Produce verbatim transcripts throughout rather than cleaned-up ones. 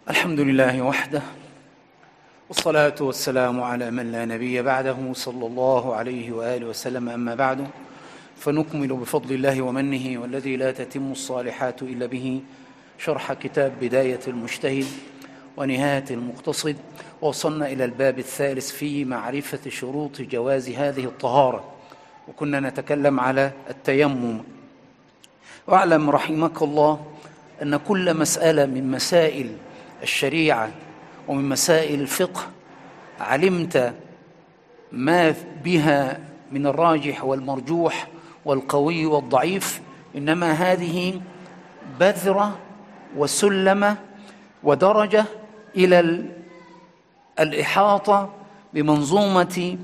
الحمد لله وحده، والصلاة والسلام على من لا نبي بعده صلى الله عليه وآله وسلم. أما بعد، فنكمل بفضل الله ومنه والذي لا تتم الصالحات إلا به شرح كتاب بداية المجتهد ونهاية المقتصد، ووصلنا إلى الباب الثالث في معرفة شروط جواز هذه الطهارة، وكنا نتكلم على التيمم. واعلم رحمك الله أن كل مسألة من مسائل الشريعة ومن مسائل الفقه علمت ما بها من الراجح والمرجوح والقوي والضعيف، إنما هذه بذرة وسلمة ودرجة إلى الإحاطة بمنظومة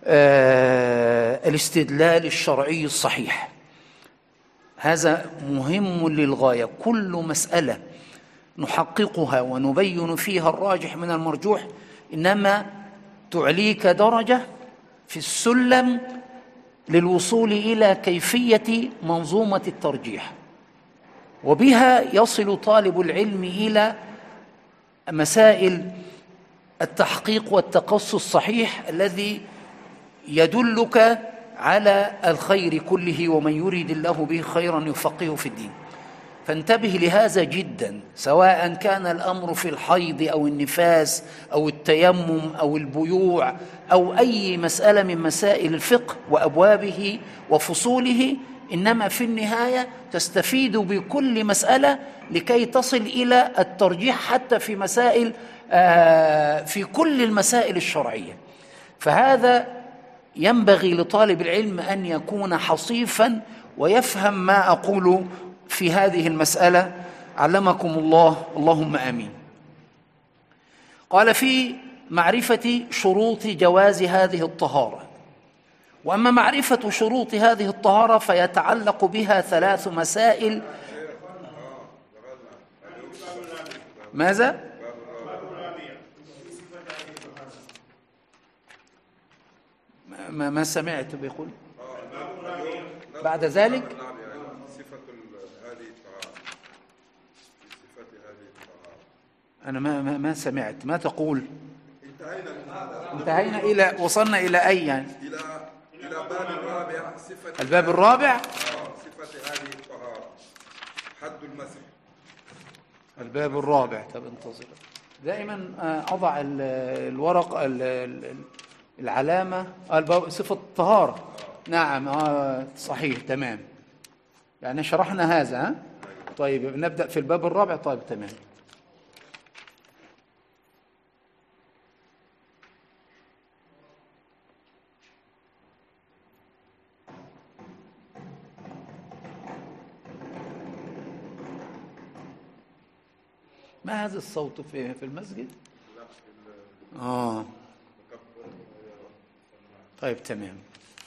الاستدلال الشرعي الصحيح. هذا مهم للغاية. كل مسألة نحققها ونبين فيها الراجح من المرجوح إنما تعليك درجة في السلم للوصول إلى كيفية منظومة الترجيح، وبها يصل طالب العلم إلى مسائل التحقيق والتقصي الصحيح الذي يدلك على الخير كله، ومن يريد الله به خيرا يفقهه في الدين. فانتبه لهذا جدا، سواء كان الأمر في الحيض أو النفاس أو التيمم أو البيوع أو أي مسألة من مسائل الفقه وأبوابه وفصوله، إنما في النهاية تستفيد بكل مسألة لكي تصل إلى الترجيح حتى في مسائل في كل المسائل الشرعية. فهذا ينبغي لطالب العلم أن يكون حصيفا ويفهم ما أقول في هذه المسألة. علمكم الله، اللهم آمين. قال في معرفة شروط جواز هذه الطهارة. وأما معرفة شروط هذه الطهارة فيتعلق بها ثلاث مسائل. ماذا؟ ما, ما سمعت بيقول بعد ذلك أنا ما ما ما سمعت ما تقول. انتهينا انتهينا إلى وصلنا إلى أي يعني؟ إلى إلى باب الرابع. صفة الباب الرابع. صفة هذه الطهارة، حد المسح. الباب الرابع. طب انتظر، دائما أضع الورق العلامة صفة الطهارة. نعم آه صحيح تمام، يعني شرحنا هذا. ها؟ طيب نبدأ في الباب الرابع. طيب تمام. ما هذا الصوت في في المسجد؟ آه طيب تمام.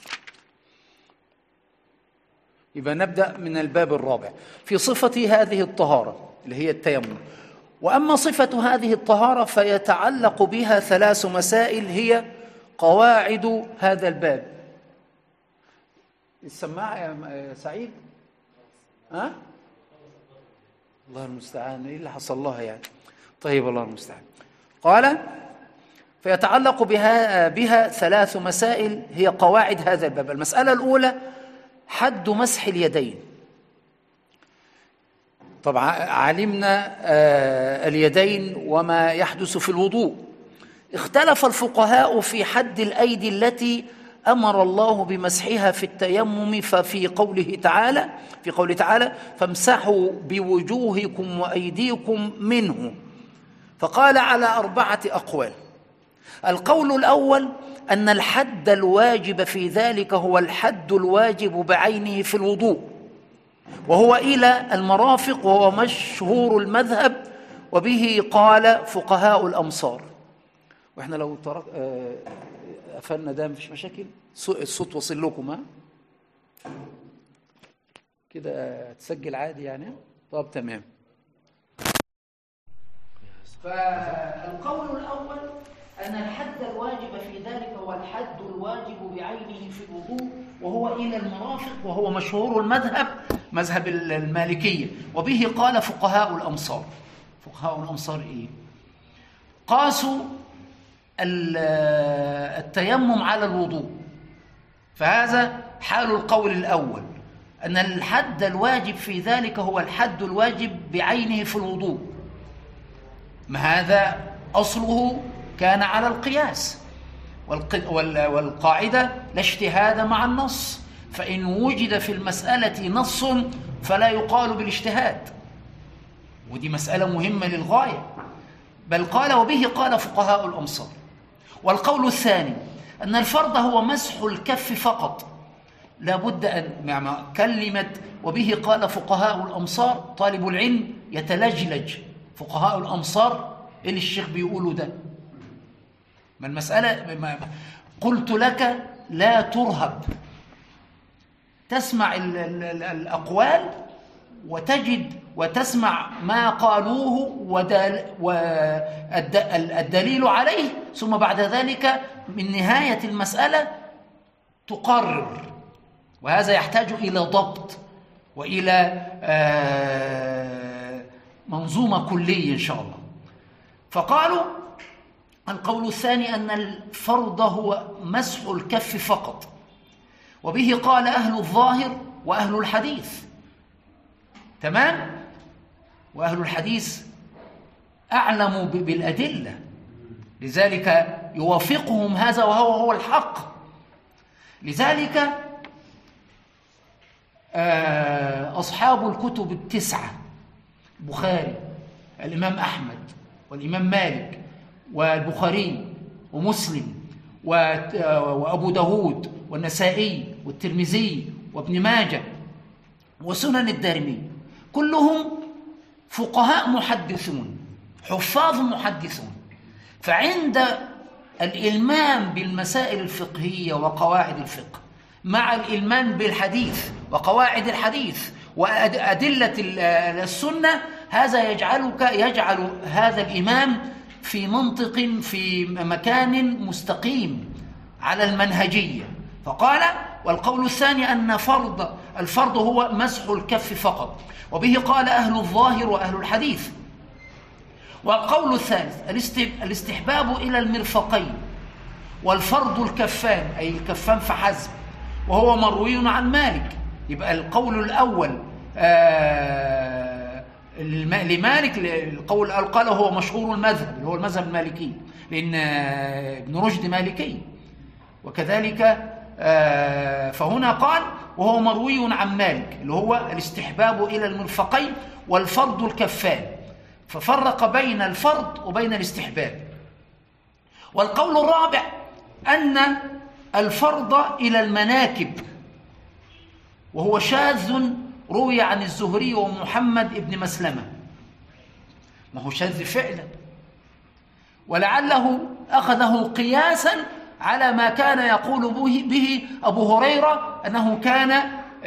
يبقى نبدأ من الباب الرابع في صفة هذه الطهارة اللي هي التيمم. وأما صفة هذه الطهارة فيتعلق بها ثلاث مسائل هي قواعد هذا الباب. السماعة يا سعيد؟ ها؟ الله المستعان، ايه اللي حصل لها يعني؟ طيب الله المستعان. قال فيتعلق بها بها ثلاث مسائل هي قواعد هذا الباب. المسألة الأولى حد مسح اليدين. طبعا علمنا اليدين وما يحدث في الوضوء. اختلف الفقهاء في حد الأيدي التي أمر الله بمسحها في التيمم، ففي قوله تعالى في قوله تعالى فامسحوا بوجوهكم وأيديكم منه، فقال على أربعة أقوال. القول الأول أن الحد الواجب في ذلك هو الحد الواجب بعينه في الوضوء، وهو إلى المرافق، وهو مشهور المذهب، وبه قال فقهاء الأمصار. وإحنا لو ترك قفلنا ده مفيش مشاكل، الصوت وصل لكم ها كده تسجل عادي يعني. طب تمام. فالقول الأول أن الحد الواجب في ذلك هو الحد الواجب بعينه في الوضوء، وهو إلى المرافق، وهو مشهور المذهب مذهب المالكية، وبه قال فقهاء الأمصار. فقهاء الأمصار إيه؟ قاسوا التيمم على الوضوء، فهذا حال القول الأول، أن الحد الواجب في ذلك هو الحد الواجب بعينه في الوضوء. ما هذا أصله كان على القياس، والقاعدة لا اجتهاد مع النص، فإن وجد في المسألة نص فلا يقال بالاجتهاد، ودي مسألة مهمة للغاية. بل قال وبه قال فقهاء الأمصار. والقول الثاني أن الفرض هو مسح الكف فقط، لا بد أن مع كلمة وبه قال فقهاء الأمصار طالب العلم يتلجلج. فقهاء الأمصار إيه اللي الشيخ بيقوله ده؟ ما المسألة ما قلت لك لا ترهب، تسمع ال ال ال الأقوال وتجد وتسمع ما قالوه والدليل عليه، ثم بعد ذلك من نهاية المسألة تقرر، وهذا يحتاج إلى ضبط وإلى منظومة كلية إن شاء الله. فقالوا القول الثاني أن الفرض هو مسح الكف فقط، وبه قال أهل الظاهر وأهل الحديث. تمام؟ وأهل الحديث أعلم بالأدلة، لذلك يوافقهم هذا وهو هو الحق. لذلك أصحاب الكتب التسعة، البخاري، الإمام أحمد، والإمام مالك، والبخاري، ومسلم، وأبو داود، والنسائي، والترمذي، وابن ماجه، وسنن الدارمي، كلهم فقهاء محدثون، حفاظ محدثون. فعند الإلمام بالمسائل الفقهية وقواعد الفقه مع الإلمام بالحديث وقواعد الحديث وأدلة السنة، هذا يجعلك يجعل هذا الإمام في منطق في مكان مستقيم على المنهجية. فقال والقول الثاني أن فرض الفرض هو مسح الكف فقط، وبه قال أهل الظاهر وأهل الحديث. والقول الثالث الاستحباب إلى المرفقين، والفرض الكفان أي الكفان فحسب، وهو مروي عن مالك. يبقى القول الأول آه لمالك، القول قال هو مشهور المذهب اللي هو المذهب المالكي، لأن ابن رشد مالكي، وكذلك آه فهنا قال وهو مروي عن مالك اللي هو الاستحباب إلى المرفقين والفرض الكفان، ففرق بين الفرض وبين الاستحباب. والقول الرابع أن الفرض إلى المناكب، وهو شاذ روي عن الزهري ومحمد ابن مسلمة، ما هو شاذ فعلا، ولعله أخذه قياسا على ما كان يقول به أبو هريرة أنه كان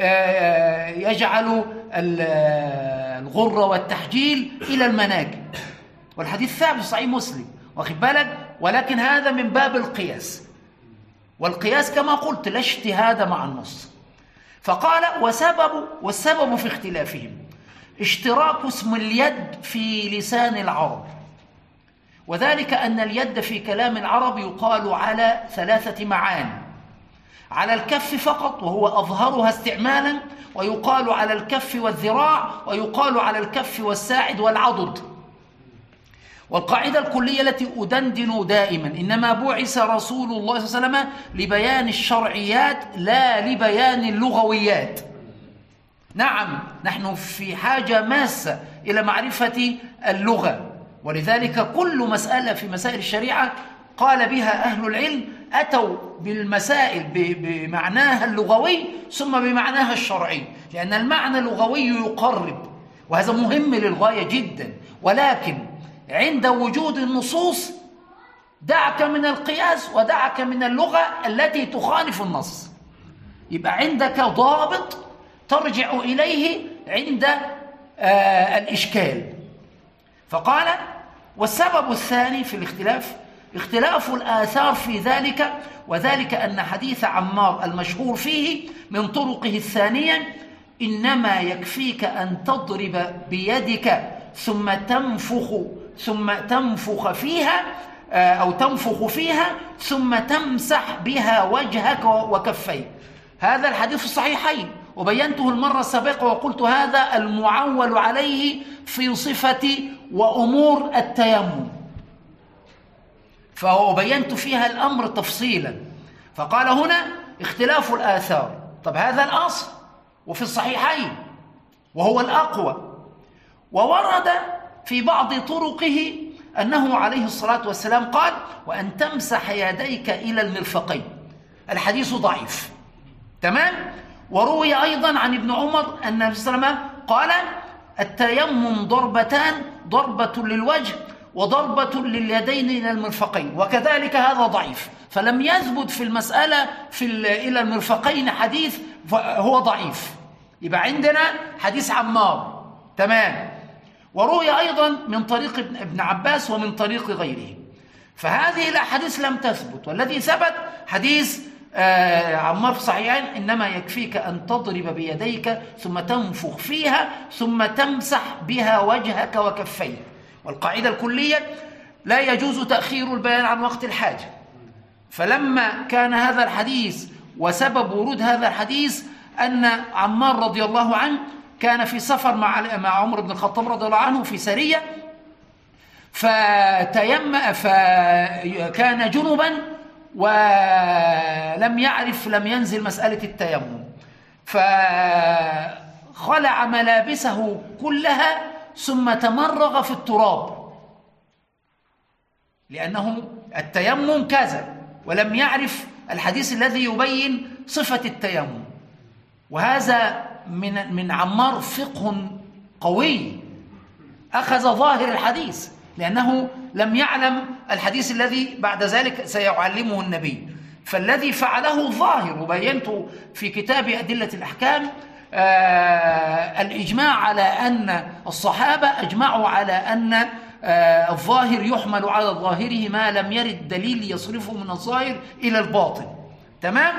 يجعل الغر والتحجيل إلى المناكب، والحديث ثابت صحيح مسلم، واخد بالك، ولكن هذا من باب القياس، والقياس كما قلت لا اجتهاد مع النص. فقال وسبب والسبب في اختلافهم اشتراك اسم اليد في لسان العرب، وذلك أن اليد في كلام العرب يقال على ثلاثة معاني: على الكف فقط وهو أظهرها استعمالا، ويقال على الكف والذراع، ويقال على الكف والساعد والعضد. والقاعدة الكلية التي أدندن دائما إنما بعث رسول الله صلى الله عليه وسلم لبيان الشرعيات لا لبيان اللغويات. نعم نحن في حاجة ماسة إلى معرفة اللغة، ولذلك كل مسألة في مسائل الشريعة قال بها أهل العلم أتوا بالمسائل بمعناها اللغوي ثم بمعناها الشرعي، لأن المعنى اللغوي يقرب، وهذا مهم للغاية جدا. ولكن عند وجود النصوص دعك من القياس ودعك من اللغة التي تخالف النص، يبقى عندك ضابط ترجع إليه عند آه الإشكال. فقال والسبب الثاني في الاختلاف اختلاف الآثار في ذلك، وذلك أن حديث عمار المشهور فيه من طرقه الثانية إنما يكفيك أن تضرب بيدك ثم تنفخ ثم تنفخ فيها أو تنفخ فيها ثم تمسح بها وجهك وكفيك. هذا الحديث في الصحيحين، وبينته المرة السابقة وقلت هذا المعول عليه في صفة وأمور التيمم، فهو بينت فيها الأمر تفصيلا. فقال هنا اختلاف الآثار. طب هذا الأصل وفي الصحيحين وهو الأقوى، وورد في بعض طرقه أنه عليه الصلاة والسلام قال وأن تمسح يديك إلى المرفقين. الحديث ضعيف، تمام. وروي أيضا عن ابن عمر أن النبي صلى الله عليه وسلم قال التيمم ضربتان، ضربة للوجه وضربة لليدين إلى المرفقين، وكذلك هذا ضعيف. فلم يثبت في المسألة في إلى المرفقين حديث، هو ضعيف. يبقى عندنا حديث عمار، تمام. وروي أيضا من طريق ابن عباس ومن طريق غيره. فهذه الأحاديث لم تثبت، والذي ثبت حديث آه عمار في الصحيحين إنما يكفيك أن تضرب بيديك ثم تنفخ فيها ثم تمسح بها وجهك وكفيك. والقاعدة الكلية لا يجوز تأخير البيان عن وقت الحاجة. فلما كان هذا الحديث وسبب ورود هذا الحديث أن عمار رضي الله عنه كان في سفر مع مع عمر بن الخطاب رضي الله عنه في سرية، فتيم فكان جنبا ولم يعرف لم ينزل مسألة التيمم، فخلع ملابسه كلها ثم تمرغ في التراب، لأنه التيمم كذا ولم يعرف الحديث الذي يبين صفة التيمم. وهذا من من عمار فقه قوي، أخذ ظاهر الحديث لأنه لم يعلم الحديث الذي بعد ذلك سيعلمه النبي. فالذي فعله الظاهر، وبينته في كتاب أدلة الأحكام آه الإجماع على أن الصحابة أجمعوا على أن آه الظاهر يحمل على ظاهره ما لم يرد دليل يصرفه من الظاهر إلى الباطن، تمام.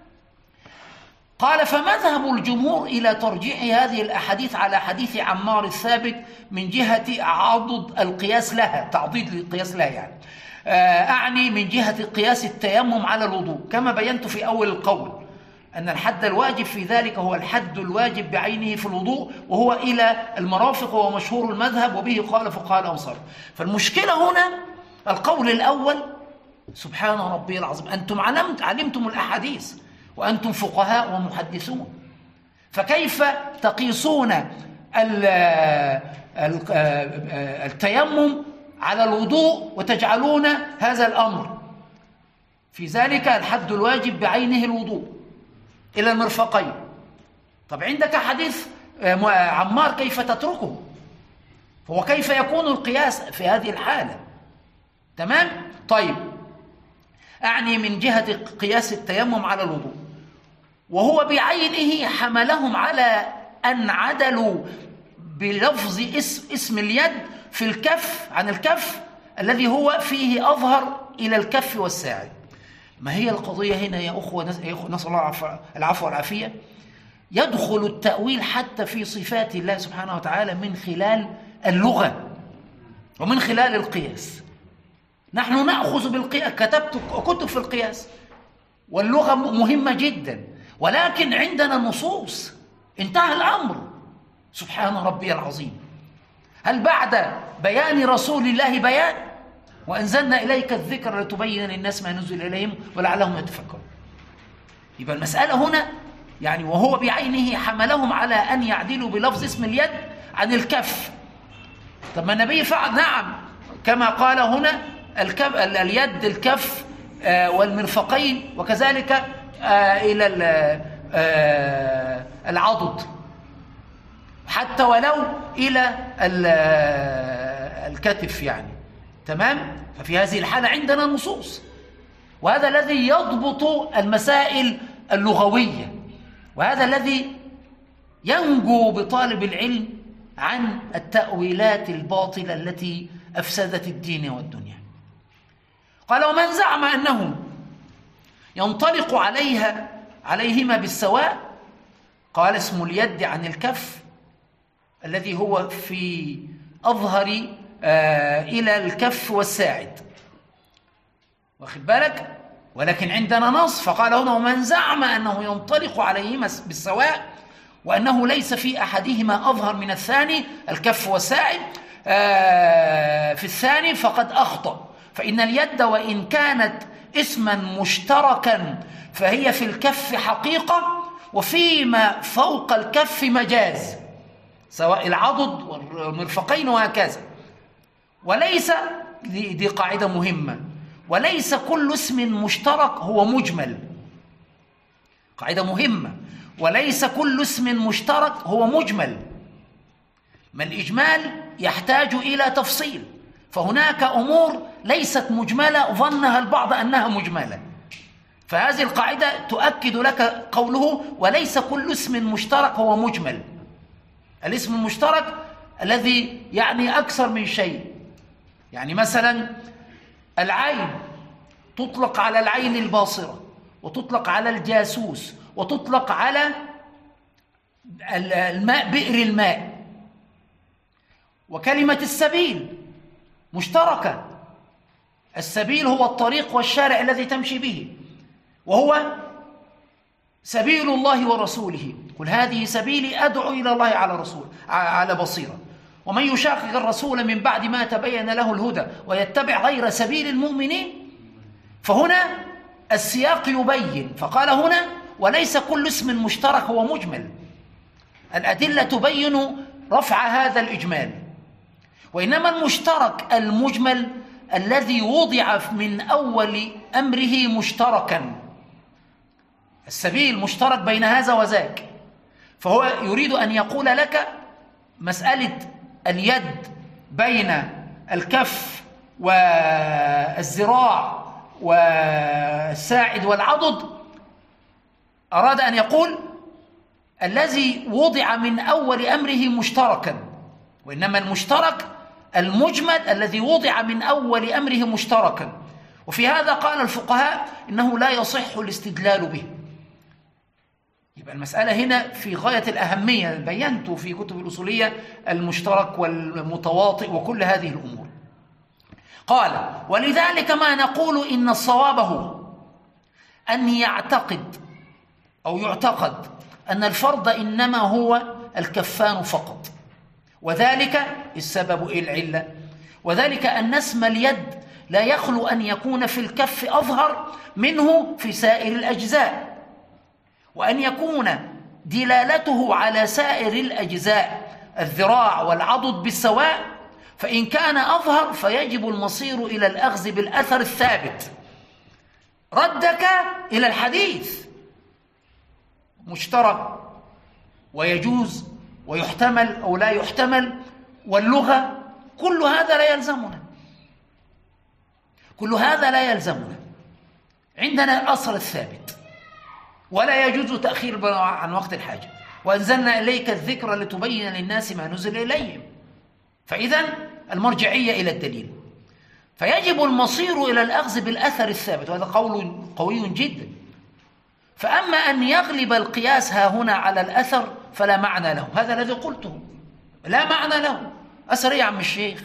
قال فمذهب الجمهور إلى ترجيح هذه الأحاديث على حديث عمار الثابت من جهة عضد القياس لها، تعضيد القياس لها يعني، أعني من جهة قياس التيمم على الوضوء، كما بينت في أول القول أن الحد الواجب في ذلك هو الحد الواجب بعينه في الوضوء، وهو إلى المرافق وهو مشهور المذهب وبه قال فقهاء الأمصار. فالمشكلة هنا القول الأول، سبحان ربي العظيم، أنتم علمت علمتم الأحاديث وأنتم فقهاء ومحدثون، فكيف تقيسون التيمم على الوضوء وتجعلون هذا الأمر في ذلك الحد الواجب بعينه الوضوء إلى المرفقين؟ طب عندك حديث عمار كيف تتركه؟ هو كيف يكون القياس في هذه الحالة؟ تمام؟ طيب، أعني من جهة قياس التيمم على الوضوء، وهو بعينه حملهم على أن عدلوا بلفظ اسم, اسم اليد في الكف عن الكف الذي هو فيه أظهر إلى الكف والساعد. ما هي القضية هنا يا أخوة؟ نسأل الله العفو والعافية. يدخل التأويل حتى في صفات الله سبحانه وتعالى من خلال اللغة ومن خلال القياس. نحن نأخذ بالقياس، كتبت كتب في القياس واللغة مهمة جدا، ولكن عندنا نصوص، انتهى الأمر. سبحان ربي العظيم. هل بعد بيان رسول الله بيان؟ وأنزلنا إليك الذكر لتبين للناس ما نزل إليهم ولعلهم يتفكرون. يبقى المسألة هنا يعني وهو بعينه حملهم على أن يعدلوا بلفظ اسم اليد عن الكف. طب ما النبي فعل، نعم، كما قال هنا الكف اليد الكف آه والمرفقين، وكذلك آه إلى آه العضد، حتى ولو إلى الكتف يعني، تمام. ففي هذه الحالة عندنا نصوص، وهذا الذي يضبط المسائل اللغوية، وهذا الذي ينجو بطالب العلم عن التأويلات الباطلة التي أفسدت الدين والدنيا. قال ومن زعم أنه ينطلق عليها عليهما بالسواء، قال اسم اليد عن الكف الذي هو في أظهر آه إلى الكف والساعد، واخد بالك؟ ولكن عندنا نص فقال هنا ومن زعم أنه ينطلق عليهما بالسواء وأنه ليس في أحدهما أظهر من الثاني الكف والساعد آه في الثاني فقد أخطأ، فإن اليد وإن كانت اسما مشتركا فهي في الكف حقيقة وفيما فوق الكف مجاز، سواء العضد والمرفقين وهكذا. وليس دي, دي قاعدة مهمة، وليس كل اسم مشترك هو مجمل. قاعدة مهمة، وليس كل اسم مشترك هو مجمل، ما الإجمال يحتاج إلى تفصيل، فهناك أمور ليست مجملة ظنها البعض أنها مجملة، فهذه القاعدة تؤكد لك قوله وليس كل اسم مشترك هو مجمل. الاسم المشترك الذي يعني أكثر من شيء، يعني مثلا العين تطلق على العين الباصرة، وتطلق على الجاسوس، وتطلق على الماء بئر الماء. وكلمة السبيل مشتركة، السبيل هو الطريق والشارع الذي تمشي به، وهو سبيل الله ورسوله، قل هذه سبيلي أدعو إلى الله على رسول على بصيرة، ومن يشاقق الرسول من بعد ما تبين له الهدى ويتبع غير سبيل المؤمنين. فهنا السياق يبين، فقال هنا وليس كل اسم مشترك هو مجمل، الأدلة تبين رفع هذا الإجمال، وإنما المشترك المجمل الذي وضع من أول أمره مشتركا. السبيل مشترك بين هذا وذاك، فهو يريد أن يقول لك مسألة اليد بين الكف والذراع والساعد والعضد، أراد أن يقول الذي وضع من أول أمره مشتركا، وإنما المشترك المجمل الذي وضع من أول أمره مشتركا. وفي هذا قال الفقهاء إنه لا يصح الاستدلال به. يبقى المسألة هنا في غاية الأهمية، بينت في كتب الأصولية المشترك والمتواطئ وكل هذه الأمور. قال ولذلك ما نقول إن الصواب هو أن يعتقد أو يعتقد أن الفرض إنما هو الكفان فقط، وذلك السبب العلة، وذلك أن اسم اليد لا يخلو أن يكون في الكف أظهر منه في سائر الأجزاء، وأن يكون دلالته على سائر الأجزاء الذراع والعضد بالسواء، فإن كان أظهر فيجب المصير إلى الأخذ بالأثر الثابت. ردك إلى الحديث مشترك ويجوز ويحتمل أو لا يحتمل، واللغة، كل هذا لا يلزمنا، كل هذا لا يلزمنا، عندنا الأصل الثابت، ولا يجوز تأخير عن وقت الحاجة، وأنزلنا إليك الذكر لتبين للناس ما نزل إليهم. فإذا المرجعية إلى الدليل، فيجب المصير إلى الأخذ بالأثر الثابت، وهذا قول قوي جدا. فأما أن يغلب القياس ها هنا على الأثر فلا معنى له، هذا الذي قلته، لا معنى له. أثر يا عم الشيخ،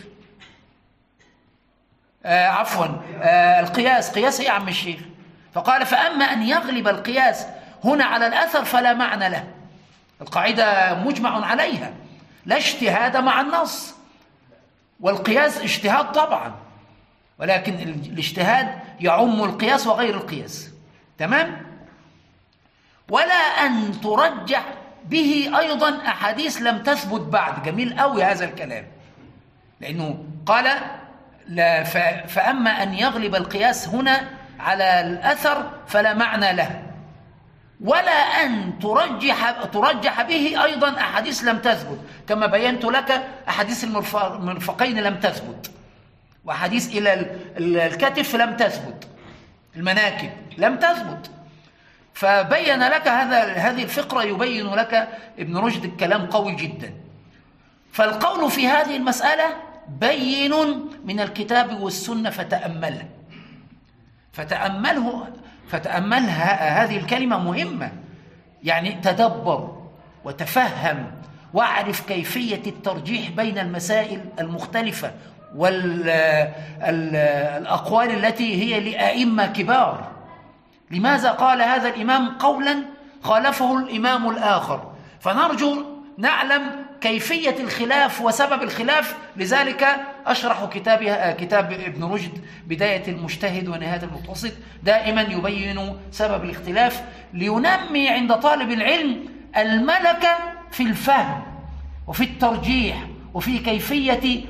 آه عفوا آه القياس، قياس يا عم الشيخ. فقال فأما أن يغلب القياس هنا على الأثر فلا معنى له. القاعدة مجمع عليها، لا اجتهاد مع النص، والقياس اجتهاد طبعا، ولكن الاجتهاد يعم القياس وغير القياس، تمام؟ ولا أن ترجح به أيضا أحاديث لم تثبت بعد. جميل قوي هذا الكلام، لأنه قال لا فأما أن يغلب القياس هنا على الأثر فلا معنى له، ولا أن ترجح, ترجح به أيضا أحاديث لم تثبت، كما بينت لك أحاديث المرفقين لم تثبت، وأحاديث إلى الكتف لم تثبت، المناكب لم تثبت. فبين لك هذا هذه الفقرة، يبين لك ابن رشد الكلام قوي جدا. فالقول في هذه المسألة بين من الكتاب والسنة، فتأمله فتأمله فتأمل هذه الكلمة مهمة، يعني تدبر وتفهم واعرف كيفية الترجيح بين المسائل المختلفة والأقوال التي هي لأئمة كبار. لماذا قال هذا الإمام قولا خالفه الإمام الآخر؟ فنرجو نعلم كيفية الخلاف وسبب الخلاف. لذلك أشرح كتاب كتاب ابن رشد بداية المجتهد ونهاية المقتصد، دائما يبين سبب الاختلاف لينمي عند طالب العلم الملكة في الفهم وفي الترجيح وفي كيفية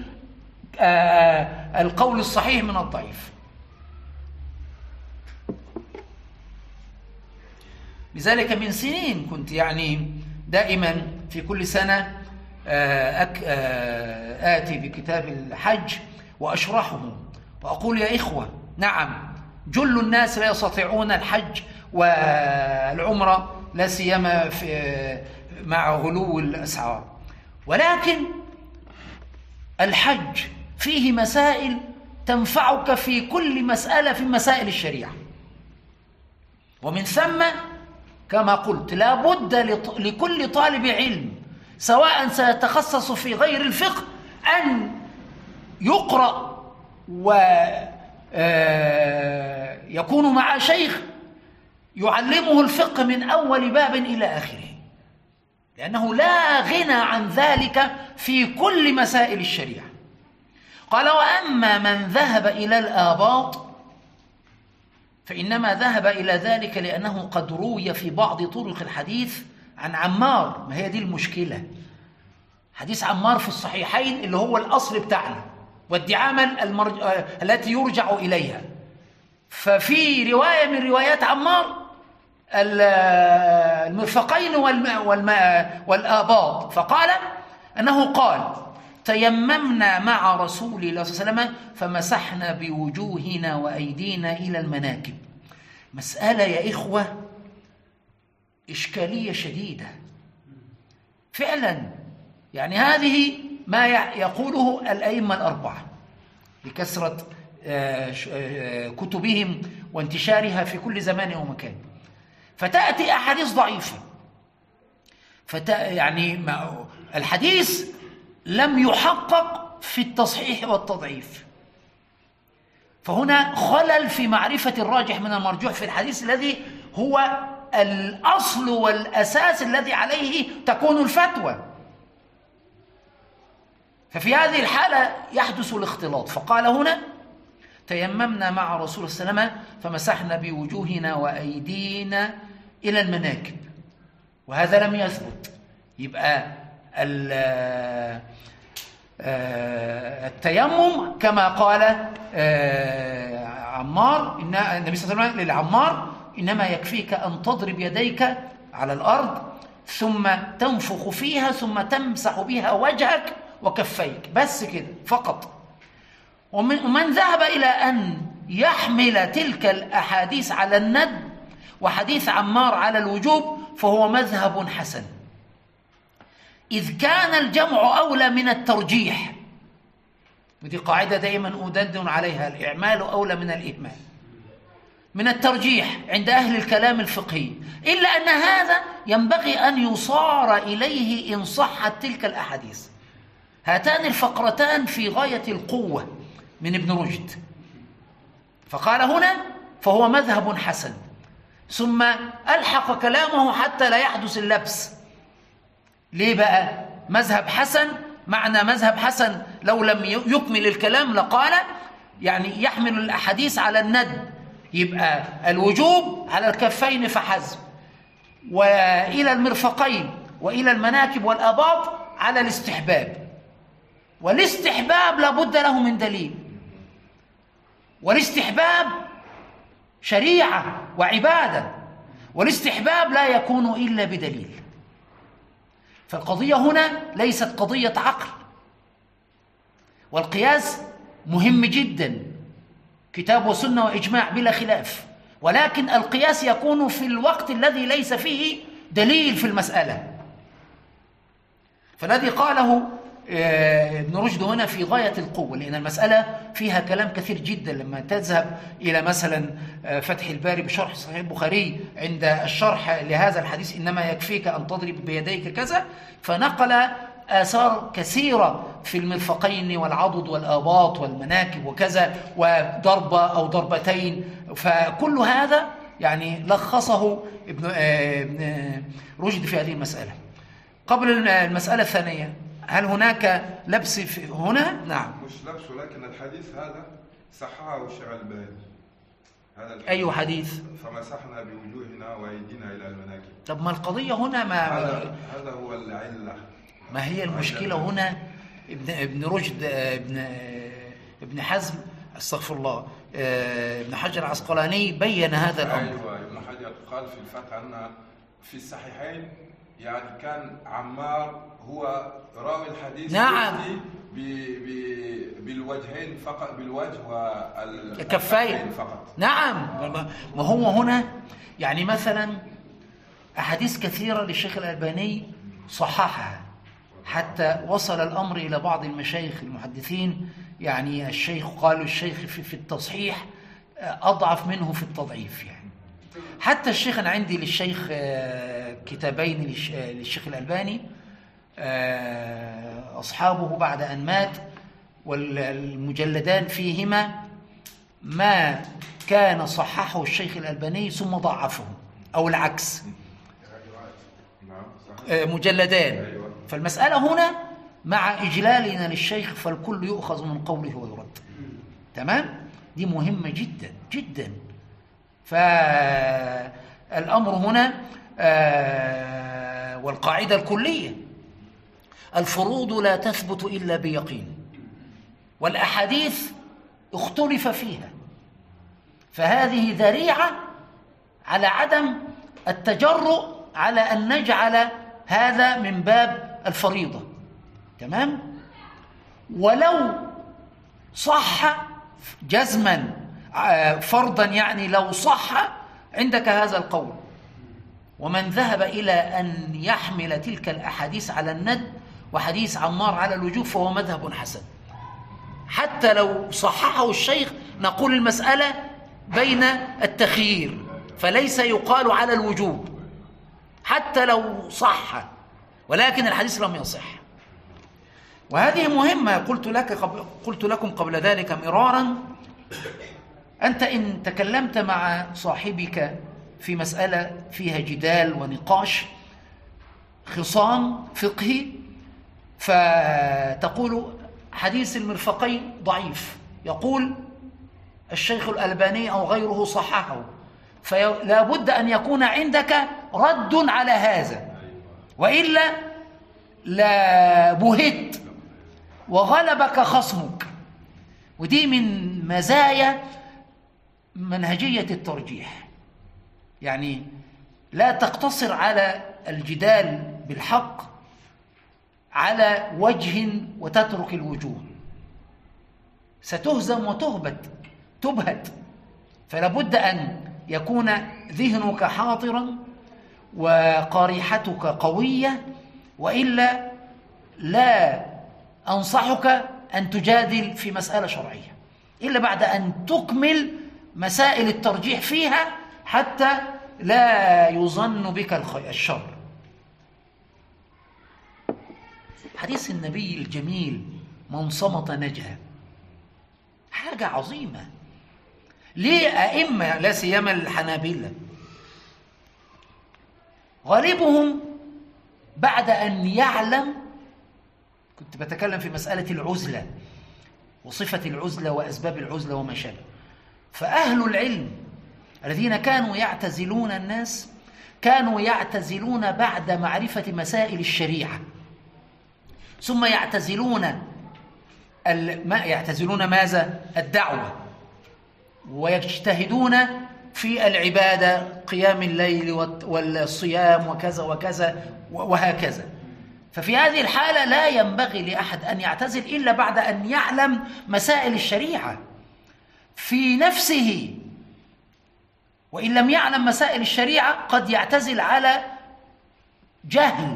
القول الصحيح من الضعيف. لذلك من سنين كنت يعني دائما في كل سنة آتي بكتاب الحج وأشرحه وأقول يا إخوة، نعم جل الناس لا يستطيعون الحج والعمرة لا سيما في مع غلو الأسعار، ولكن الحج فيه مسائل تنفعك في كل مسألة في مسائل الشريعة، ومن ثم كما قلت لا بد لكل طالب علم سواء سيتخصص في غير الفقه أن يقرأ ويكون مع شيخ يعلمه الفقه من أول باب إلى آخره، لأنه لا غنى عن ذلك في كل مسائل الشريعة. قال: وأما من ذهب إلى الآباط فإنما ذهب إلى ذلك لأنه قد روي في بعض طرق الحديث عن عمار. ما هي دي المشكلة، حديث عمار في الصحيحين اللي هو الأصل بتاعنا والدعامة المرج... التي يرجع إليها. ففي رواية من روايات عمار المرفقين والم... والم... والآباط، فقال أنه قال: تيممنا مع رسول الله صلى الله عليه وسلم فمسحنا بوجوهنا وأيدينا إلى المناكب. مسألة يا إخوة إشكالية شديدة فعلا، يعني هذه ما يقوله الأئمة الأربعة لكثرة كتبهم وانتشارها في كل زمان ومكان. فتأتي أحاديث ضعيفة، فت... يعني الحديث لم يحقق في التصحيح والتضعيف، فهنا خلل في معرفة الراجح من المرجوح في الحديث الذي هو الأصل والأساس الذي عليه تكون الفتوى. ففي هذه الحالة يحدث الاختلاط. فقال هنا: تيممنا مع رسول الله صلى الله عليه وسلم فمسحنا بوجوهنا وأيدينا إلى المناكب، وهذا لم يثبت. يبقى التيمم كما قال عمار، إن النبي صلى الله عليه وسلم للعمار: إنما يكفيك أن تضرب يديك على الأرض ثم تنفخ فيها ثم تمسح بها وجهك وكفيك، بس كده فقط. ومن ذهب إلى أن يحمل تلك الأحاديث على الند وحديث عمار على الوجوب فهو مذهب حسن، إذ كان الجمع أولى من الترجيح. ودي قاعدة دائما أدندن عليها: الإعمال أولى من الإهمال، من الترجيح عند أهل الكلام الفقهي، إلا أن هذا ينبغي أن يصار إليه إن صحت تلك الأحاديث. هاتان الفقرتان في غاية القوة من ابن رشد. فقال هنا: فهو مذهب حسن، ثم ألحق كلامه حتى لا يحدث اللبس. ليه بقى مذهب حسن؟ معنى مذهب حسن لو لم يكمل الكلام لقال يعني يحمل الأحاديث على الند، يبقى الوجوب على الكفين فحسب، وإلى المرفقين وإلى المناكب والآباط على الاستحباب. والاستحباب لابد له من دليل، والاستحباب شريعة وعبادة، والاستحباب لا يكون إلا بدليل. فالقضية هنا ليست قضية عقل، والقياس مهم جدا، كتاب وسنة وإجماع بلا خلاف، ولكن القياس يكون في الوقت الذي ليس فيه دليل في المسألة. فالذي قاله ابن رشد هنا في غاية القوة، لأن المسألة فيها كلام كثير جدا. لما تذهب إلى مثلا فتح الباري بشرح صحيح البخاري عند الشرح لهذا الحديث: إنما يكفيك أن تضرب بيديك كذا، فنقل آثار كثيرة في المرفقين والعضد والآباط والمناكب وكذا، وضربة أو ضربتين. فكل هذا يعني لخصه ابن ابن رشد في هذه المسألة. قبل المسألة الثانية، هل هناك لبس في هنا؟ نعم. مش لبس، ولكن الحديث هذا صححه الشيخ الألباني. هذا الحديث. أي حديث؟ فمسحنا بوجوهنا وأيدينا إلى المناكب. طب ما القضية هنا ما هذا هذا هو العلة. ما هي المشكلة هنا؟ ابن ابن رشد ابن ابن حزم استغفر الله ابن حجر العسقلاني بين هذا الأمر. أيوة، ابن حجر قال في الفتح أن في الصحيحين يعني كان عمار هو راوي الحديث. نعم. ب ب بالوجهين فقط، بالوجه والكفين فقط. نعم. ما هو هنا يعني مثلا أحاديث كثيرة للشيخ الألباني صححها، حتى وصل الأمر إلى بعض المشايخ المحدثين، يعني الشيخ قالوا الشيخ في, في التصحيح أضعف منه في التضعيف. يعني حتى الشيخ، أنا عندي للشيخ كتابين للشيخ الألباني أصحابه بعد أن مات، والمجلدان فيهما ما كان صححه الشيخ الألباني ثم ضعفه، أو العكس، مجلدان. فالمسألة هنا مع إجلالنا للشيخ فالكل يؤخذ من قوله ويرد. تمام؟ دي مهمة جدا جدا. فالأمر هنا والقاعدة الكلية: الفروض لا تثبت إلا بيقين، والأحاديث اختلف فيها، فهذه ذريعة على عدم التجرؤ على أن نجعل هذا من باب الفريضة. تمام؟ ولو صح جزما فرضا، يعني لو صح عندك هذا القول، ومن ذهب إلى أن يحمل تلك الأحاديث على الند وحديث عمار على الوجوب فهو مذهب حسن. حتى لو صححه الشيخ نقول المسألة بين التخيير، فليس يقال على الوجوب حتى لو صح، ولكن الحديث لم يصح. وهذه مهمة. قلت لك قبل قلت لكم قبل ذلك مرارا: أنت إن تكلمت مع صاحبك في مسألة فيها جدال ونقاش، خصام فقهي، فتقول حديث المرفقين ضعيف، يقول الشيخ الألباني أو غيره صححه، فلا بد أن يكون عندك رد على هذا، وإلا لا بهت وغلبك خصمك. ودي من مزايا منهجية الترجيح، يعني لا تقتصر على الجدال بالحق على وجه وتترك الوجوه، ستهزم وتهبت تبهت. فلا بد أن يكون ذهنك حاضرا وقارحتك قوية، وإلا لا أنصحك أن تجادل في مسألة شرعية إلا بعد أن تكمل مسائل الترجيح فيها، حتى لا يظن بك الشر. حديث النبي الجميل: من صمت نجا، حاجة عظيمة. ليه أئمة لا سيما الحنابلة غالبهم بعد أن يعلم، كنت بتكلم في مسألة العزلة وصفة العزلة وأسباب العزلة وما شابه، فأهل العلم الذين كانوا يعتزلون الناس كانوا يعتزلون بعد معرفة مسائل الشريعة، ثم يعتزلون ما يعتزلون ماذا؟ الدعوة، ويجتهدون في العبادة، قيام الليل والصيام وكذا وكذا وهكذا. ففي هذه الحالة لا ينبغي لأحد أن يعتزل إلا بعد أن يعلم مسائل الشريعة في نفسه، وإن لم يعلم مسائل الشريعة قد يعتزل على جهل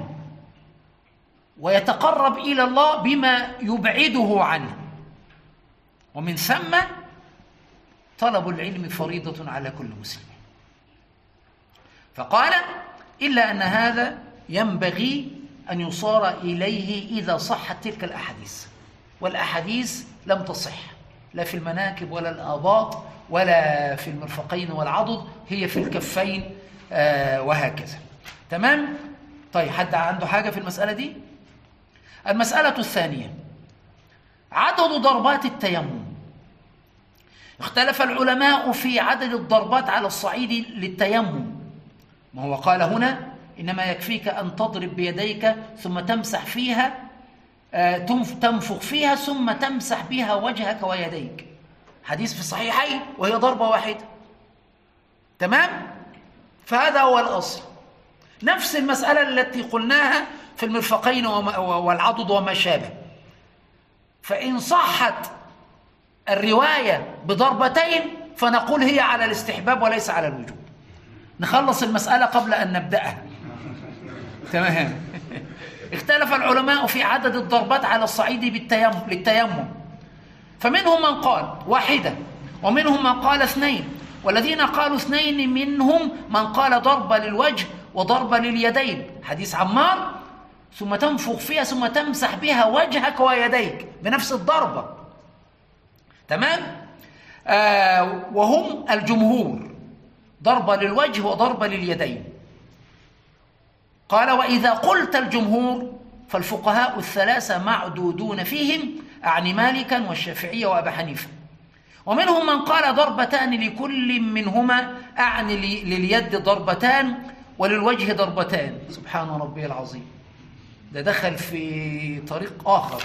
ويتقرب إلى الله بما يبعده عنه. ومن ثم طلب العلم فريضة على كل مسلم. فقال: إلا أن هذا ينبغي أن يصار إليه إذا صحت تلك الأحاديث، والأحاديث لم تصح لا في المناكب ولا الآباط ولا في المرفقين والعضد، هي في الكفين آه وهكذا. تمام؟ طيب، حد عنده حاجة في المسألة دي؟ المسألة الثانية عدد ضربات التيمم. اختلف العلماء في عدد الضربات على الصعيد للتيمم. ما هو قال هنا إنما يكفيك أن تضرب بيديك ثم تمسح فيها آه تنفخ فيها ثم تمسح بها وجهك ويديك، حديث في الصحيحين وهي ضربة واحدة. تمام؟ فهذا هو الأصل. نفس المسألة التي قلناها في المرفقين والعضد وما شابه. فإن صحت الرواية بضربتين فنقول هي على الاستحباب وليس على الوجوب. نخلص المسألة قبل أن نبدأها. تمام. اختلف العلماء في عدد الضربات على الصعيد بالتيمم للتيمم، فمنهم من قال واحدة ومنهم من قال اثنين، والذين قالوا اثنين منهم من قال ضربة للوجه وضربة لليدين، حديث عمار، ثم تنفخ فيها ثم تمسح بها وجهك ويديك بنفس الضربة. تمام؟ آه وهم الجمهور، ضربة للوجه وضربة لليدين. قال وإذا قلت الجمهور فالفقهاء الثلاثة معدودون فيهم، أعني مالكا والشافعية وأبا حنيفة. ومنهم من قال ضربتان لكل منهما، أعني لليد ضربتان وللوجه ضربتان. سبحان ربي العظيم، ده دخل في طريق آخر.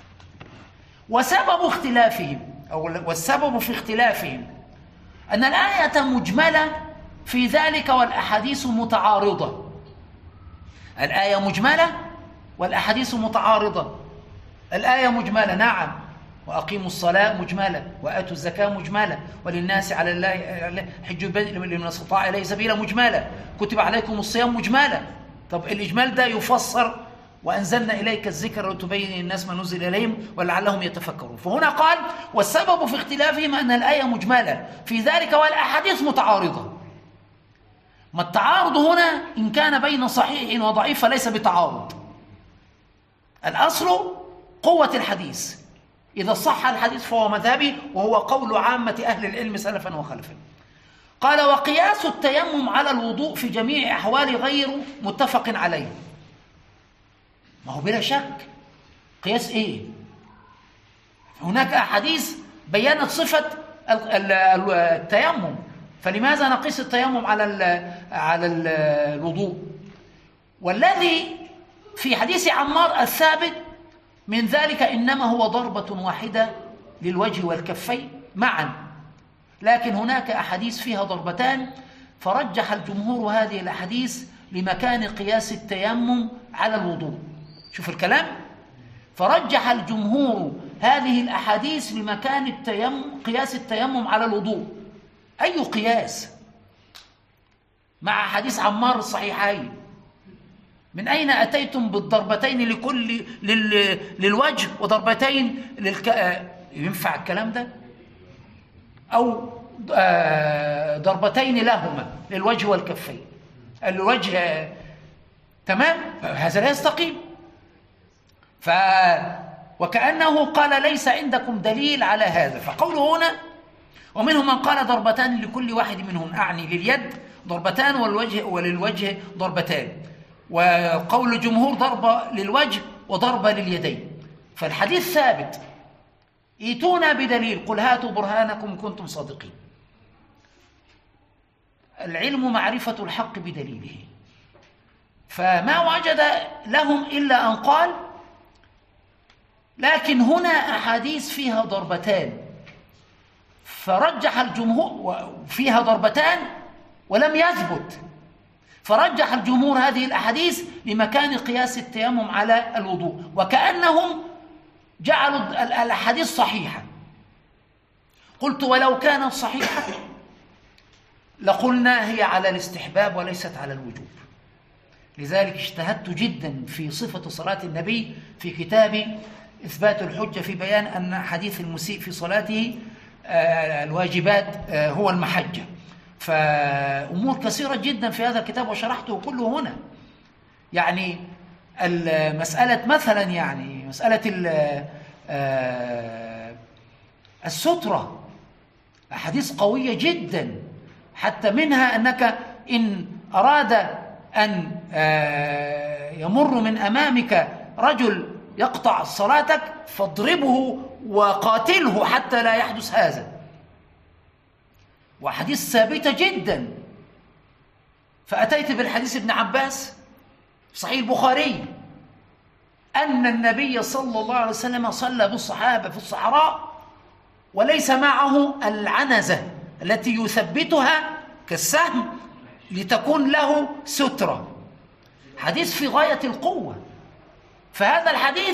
وسبب اختلافهم أو والسبب في اختلافهم أن الآية مجملة في ذلك والأحاديث متعارضة. الآية مجملة والأحاديث متعارضة. الآية مجملة، نعم، وأقيموا الصلاة مجملة، وآتوا الزكاة مجملة، وللناس على الله حج البيت لمن استطاع إليه سبيلا مجملة، كتب عليكم الصيام مجملة. طب الإجمال ده يفسر وأنزلنا إليك الذكر لتبين الناس ما نزل إليهم ولعلهم يتفكرون. فهنا قال والسبب في اختلافهم أن الآية مجملة في ذلك والأحاديث متعارضة. ما التعارض هنا إن كان بين صحيح وضعيف فليس بتعارض. الأصل قوة الحديث، إذا صح الحديث فهو مذهبي وهو قول عامة أهل العلم سلفا وخلفا. قال وقياس التيمم على الوضوء في جميع أحوال غير متفق عليه. ما هو بلا شك قياس إيه؟ هناك أحاديث بيّنت صفة التيمم، فلماذا نقيس التيمم على على الوضوء؟ والذي في حديث عمار الثابت من ذلك إنما هو ضربة واحدة للوجه والكفين معا، لكن هناك أحاديث فيها ضربتان، فرجح الجمهور هذه الأحاديث لمكان قياس التيمم على الوضوء. شوف الكلام، فرجح الجمهور هذه الأحاديث لمكان التيمم قياس التيمم على الوضوء. أي قياس مع حديث عمار الصحيحين؟ من أين أتيتم بالضربتين لكل لل... للوجه وضربتين للك... ينفع الكلام ده؟ أو ضربتين لهما للوجه والكفين، الوجه تمام، هذا لا يستقيم. ف وكأنه قال ليس عندكم دليل على هذا. فقوله هنا ومنهم من قال ضربتان لكل واحد منهم، أعني لليد ضربتان والوجه وللوجه ضربتان، وقول الجمهور ضربة للوجه وضربة لليدين. فالحديث ثابت، ايتونا بدليل، قل هاتوا برهانكم إن كنتم صادقين. العلم معرفة الحق بدليله، فما وجد لهم إلا أن قال لكن هنا أحاديث فيها ضربتان، فرجح الجمهور فيها ضربتان ولم يثبت، فرجح الجمهور هذه الأحاديث لمكان قياس التيمم على الوضوء، وكأنهم جعلوا الأحاديث صحيحة. قلت ولو كانت صحيحة لقلنا هي على الاستحباب وليست على الوجوب. لذلك اجتهدت جدا في صفة صلاة النبي في كتاب إثبات الحجة في بيان أن حديث المسيء في صلاته الواجبات هو المحجة. فأمور كثيرة جدا في هذا الكتاب وشرحته كله هنا. يعني المسألة مثلا يعني مسألة السترة أحاديث قوية جدا، حتى منها أنك إن أراد أن يمر من أمامك رجل يقطع صلاتك فاضربه وقاتله حتى لا يحدث هذا، وحديث ثابتة جدا. فأتيت بالحديث ابن عباس في صحيح البخاري أن النبي صلى الله عليه وسلم صلى بالصحابة في الصحراء وليس معه العنزة التي يثبتها كالسهم لتكون له سترة. حديث في غاية القوة. فهذا الحديث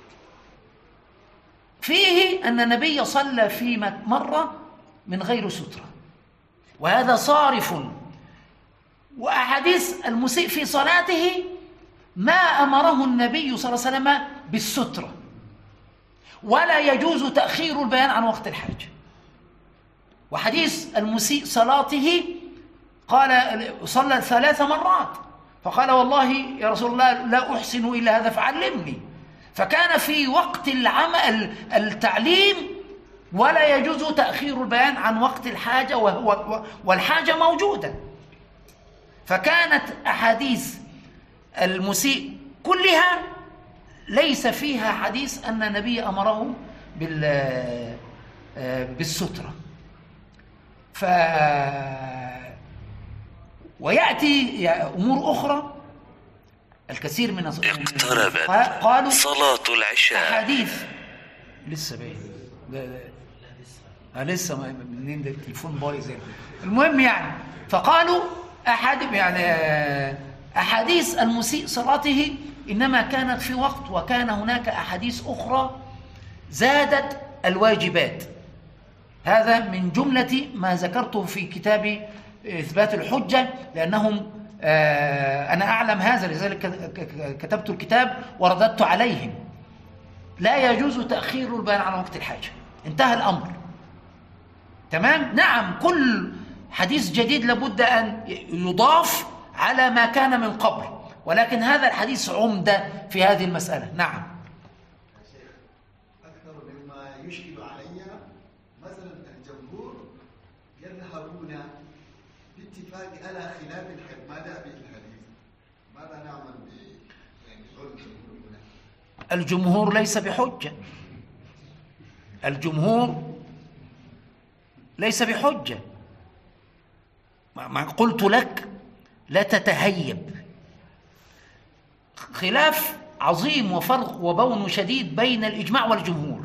فيه أن النبي صلى في مرة من غير سترة، وهذا صارف. وأحاديث المسيء في صلاته ما أمره النبي صلى الله عليه وسلم بالسترة، ولا يجوز تأخير البيان عن وقت الحاجة. وحديث المسيء صلاته قال صلى ثلاث مرات فقال والله يا رسول الله لا أحسن إلا هذا فعلمني. فكان في وقت العمل التعليم ولا يجوز تأخير البيان عن وقت الحاجة، وهو والحاجة موجودة. فكانت أحاديث المسيء كلها ليس فيها حديث أن النبي أمره بالسترة. ف ويأتي أمور أخرى. الكثير من اقتربت قالوا صلاة العشاء. أحاديث لسه باين ده لسه منين ده التليفون بايظ. المهم يعني فقالوا أحاديث يعني أحاديث المسيء صلاته إنما كانت في وقت، وكان هناك أحاديث أخرى زادت الواجبات. هذا من جملة ما ذكرته في كتاب إثبات الحجة، لأنهم أنا أعلم هذا لذلك كتبت الكتاب ورددت عليهم. لا يجوز تأخير البيان عن وقت الحاجة، انتهى الأمر. تمام؟ نعم، كل حديث جديد لابد أن يضاف على ما كان من قبل، ولكن هذا الحديث عمدة في هذه المسألة. نعم. أكثر مما يشكل علي مثلا الجمهور يذهبون باتفاق على خلاف ماذا بالحديث، ماذا نعمل بقول الجمهور هنا؟ الجمهور ليس بحجة. الجمهور ليس بحجة. ما قلت لك لا تتهيب. خلاف عظيم وفرق وبون شديد بين الإجماع والجمهور.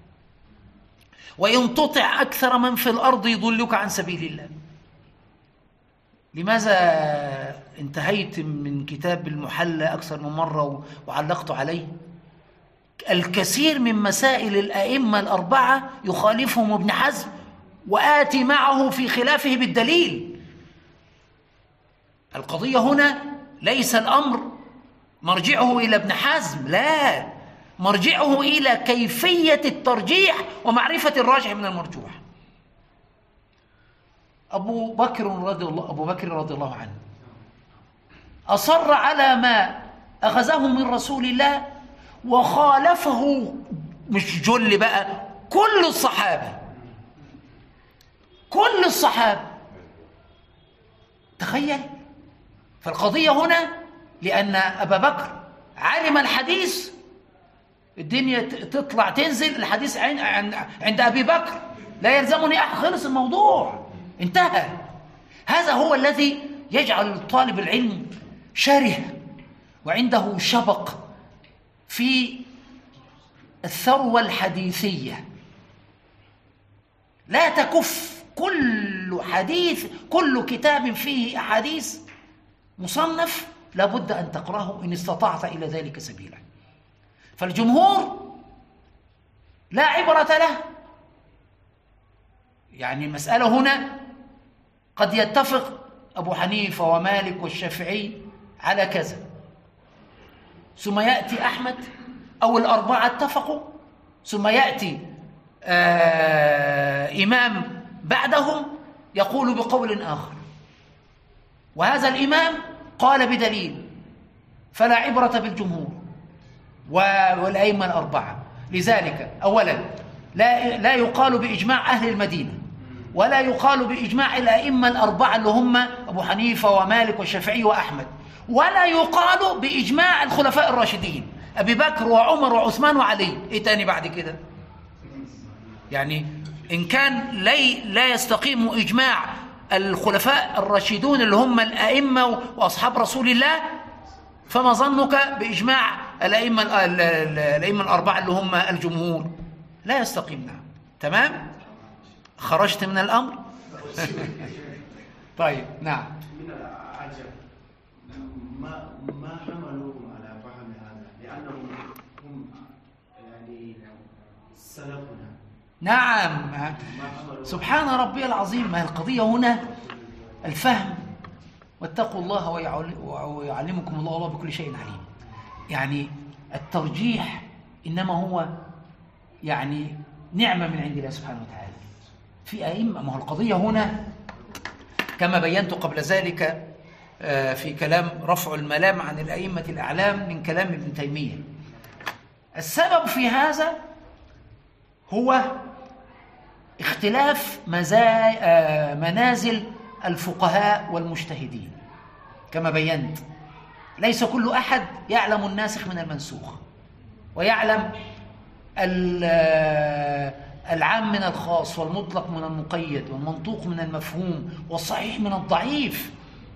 وإن تطع أكثر من في الأرض يضلك عن سبيل الله. لماذا انتهيت من كتاب المحلى أكثر من مرة وعلقت عليه؟ الكثير من مسائل الأئمة الأربعة يخالفهم ابن حزم، وآتي معه في خلافه بالدليل. القضية هنا ليس الأمر مرجعه إلى ابن حزم، لا، مرجعه إلى كيفية الترجيح ومعرفة الراجح من المرجوح. أبو بكر رضي الله أبو بكر رضي الله عنه أصر على ما أخذه من رسول الله، وخالفه مش جل بقى كل الصحابة، كل الصحابة. تخيل. فالقضية هنا لأن أبا بكر علم الحديث، الدنيا تطلع تنزل، الحديث عند أبي بكر لا يلزمني أحد، خلص الموضوع انتهى. هذا هو الذي يجعل طالب العلم شره وعنده شبق في الثروة الحديثية. لا تكف كل حديث، كل كتاب فيه أحاديث مصنف لابد أن تقرأه إن استطعت إلى ذلك سبيلا. فالجمهور لا عبرة له. يعني المسألة هنا قد يتفق أبو حنيفة ومالك والشافعي على كذا، ثم يأتي أحمد أو الأربعة اتفقوا، ثم يأتي آه إمام بعدهم يقول بقول آخر، وهذا الإمام قال بدليل، فلا عبرة بالجمهور والأئمة الأربعة. لذلك أولا لا لا يقال بإجماع أهل المدينة، ولا يقال بإجماع الأئمة الأربعة اللي هم أبو حنيفة ومالك والشافعي وأحمد، ولا يقال بإجماع الخلفاء الراشدين أبي بكر وعمر وعثمان وعلي. إيه تاني بعد كده؟ يعني إن كان لا لا يستقيم إجماع الخلفاء الراشدون اللي هم الأئمة وأصحاب رسول الله، فما ظنك بإجماع الأئمة الأئمة الأربعة اللي هم الجمهور؟ لا يستقيم. نعم تمام. خرجت من الأمر. طيب نعم. من العجب ما ما حملوهم على فهم هذا، لأنهم هم يعني سلفنا. نعم سبحان ربي العظيم. ما القضية هنا الفهم، واتقوا الله ويعلمكم الله والله بكل شيء عليم. يعني الترجيح إنما هو يعني نعمة من عند الله سبحانه وتعالى في أئمة. ما هو القضية هنا كما بينت قبل ذلك في كلام رفع الملام عن الأئمة الأعلام من كلام ابن تيمية، السبب في هذا هو اختلاف منازل الفقهاء والمجتهدين. كما بينت ليس كل أحد يعلم الناسخ من المنسوخ، ويعلم العام من الخاص والمطلق من المقيد والمنطوق من المفهوم والصحيح من الضعيف.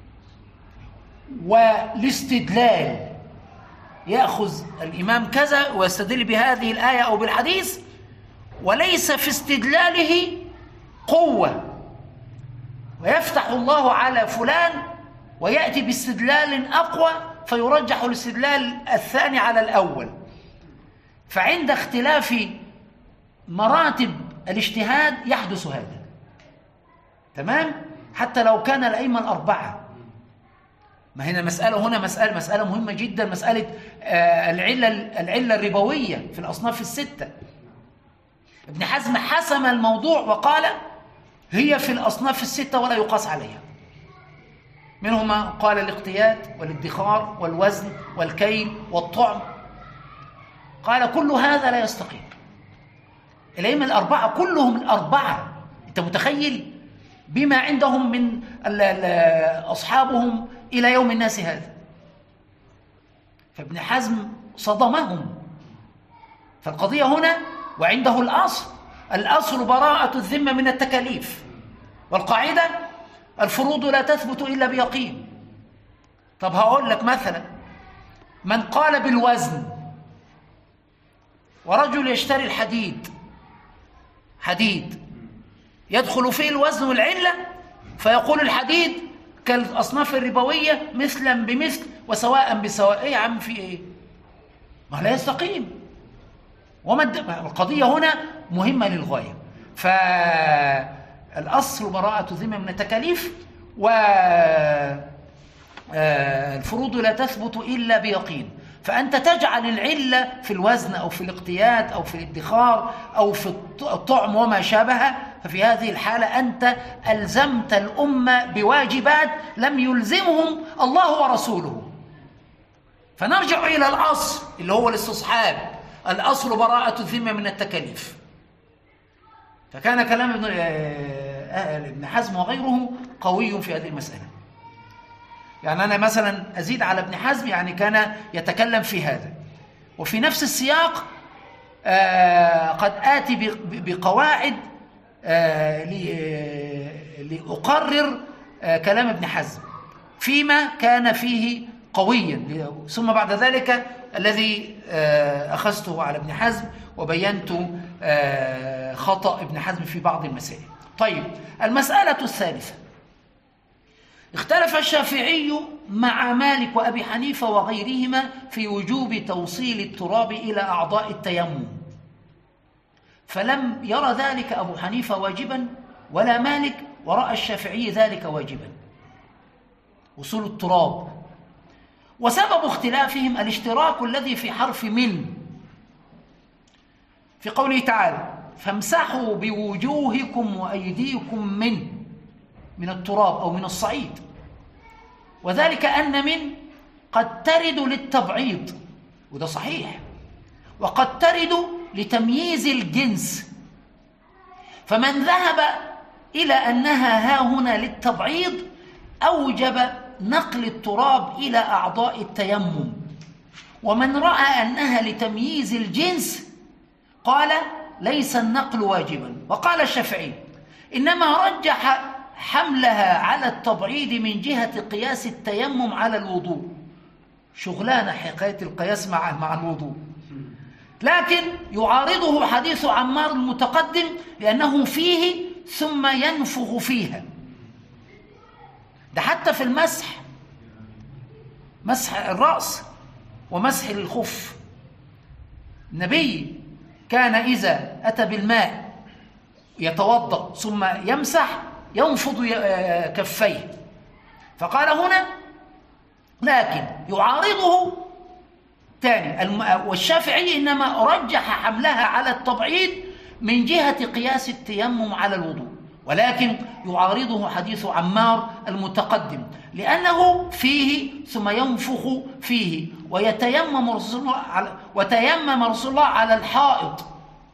والاستدلال يأخذ الإمام كذا ويستدل بهذه الآية أو بالحديث، وليس في استدلاله قوة، ويفتح الله على فلان ويأتي باستدلال أقوى فيرجح الاستدلال الثاني على الأول. فعند اختلاف مراتب الاجتهاد يحدث هذا. تمام؟ حتى لو كان الأئمة الأربعة. ما هنا مسألة هنا مسألة مسألة مهمة جدا، مسألة آه العلة العلة الربوية في الأصناف الستة. ابن حزم حسم الموضوع وقال هي في الأصناف الستة ولا يقاس عليها. منهما قال الاقتياد والادخار والوزن والكيل والطعم. قال كل هذا لا يستقيم. الأئمة الأربعة كلهم الأربعة، أنت متخيل بما عندهم من أصحابهم إلى يوم الناس هذا. فابن حزم صدمهم. فالقضية هنا وعنده الأصل، الأصل براءة الذمة من التكاليف، والقاعدة الفروض لا تثبت إلا بيقين. طب هقول لك مثلا من قال بالوزن، ورجل يشتري الحديد، حديد يدخل فيه الوزن والعلة، فيقول الحديد كالأصناف الربوية مثلا بمثل وسواء بسواء. إيه يا عم في إيه؟ ما لا يستقيم. وما القضية هنا مهمة للغاية. فالأصل براءة الذمة من التكاليف، والفروض لا تثبت إلا بيقين. فأنت تجعل العلة في الوزن أو في الاقتياد أو في الادخار أو في الطعم وما شابه، ففي هذه الحالة أنت ألزمت الأمة بواجبات لم يلزمهم الله ورسوله. فنرجع إلى الأصل اللي هو الاستصحاب، الأصل براءة الذمة من التكاليف. فكان كلام ابن ابن حزم وغيره قوي في هذه المسألة. يعني أنا مثلا أزيد على ابن حزم، يعني كان يتكلم في هذا. وفي نفس السياق قد آتي بقواعد لأقرر كلام ابن حزم فيما كان فيه قويا، ثم بعد ذلك الذي أخذته على ابن حزم وبينت خطأ ابن حزم في بعض المسائل. طيب، المسألة الثالثة، اختلف الشافعي مع مالك وأبي حنيفة وغيرهما في وجوب توصيل التراب إلى أعضاء التيمم، فلم يرى ذلك أبو حنيفة واجبا ولا مالك، ورأى الشافعي ذلك واجبا، وصول التراب. وسبب اختلافهم الاشتراك الذي في حرف من، في قوله تعالى فامسحوا بوجوهكم وأيديكم من من التراب أو من الصعيد، وذلك أن من قد ترد للتبعيض، وده صحيح، وقد ترد لتمييز الجنس. فمن ذهب إلى أنها ها هنا للتبعيض أوجب نقل التراب إلى أعضاء التيمم، ومن رأى أنها لتمييز الجنس قال ليس النقل واجبا. وقال الشافعي إنما رجح حملها على التبعيض من جهة قياس التيمم على الوضوء. شغلانة حكاية القياس مع مع الوضوء، لكن يعارضه حديث عمار المتقدم لأنه فيه ثم ينفخ فيها. ده حتى في المسح، مسح الرأس ومسح الخف، النبي كان إذا أتى بالماء يتوضأ ثم يمسح ينفض كفيه. فقال هنا لكن يعارضه ثاني، والشافعي إنما رجح حملها على التبعيض من جهة قياس التيمم على الوضوء، ولكن يعارضه حديث عمار المتقدم لأنه فيه ثم ينفخ فيه. ويتيمم رسول الله على وتيمم رسول الله على الحائط،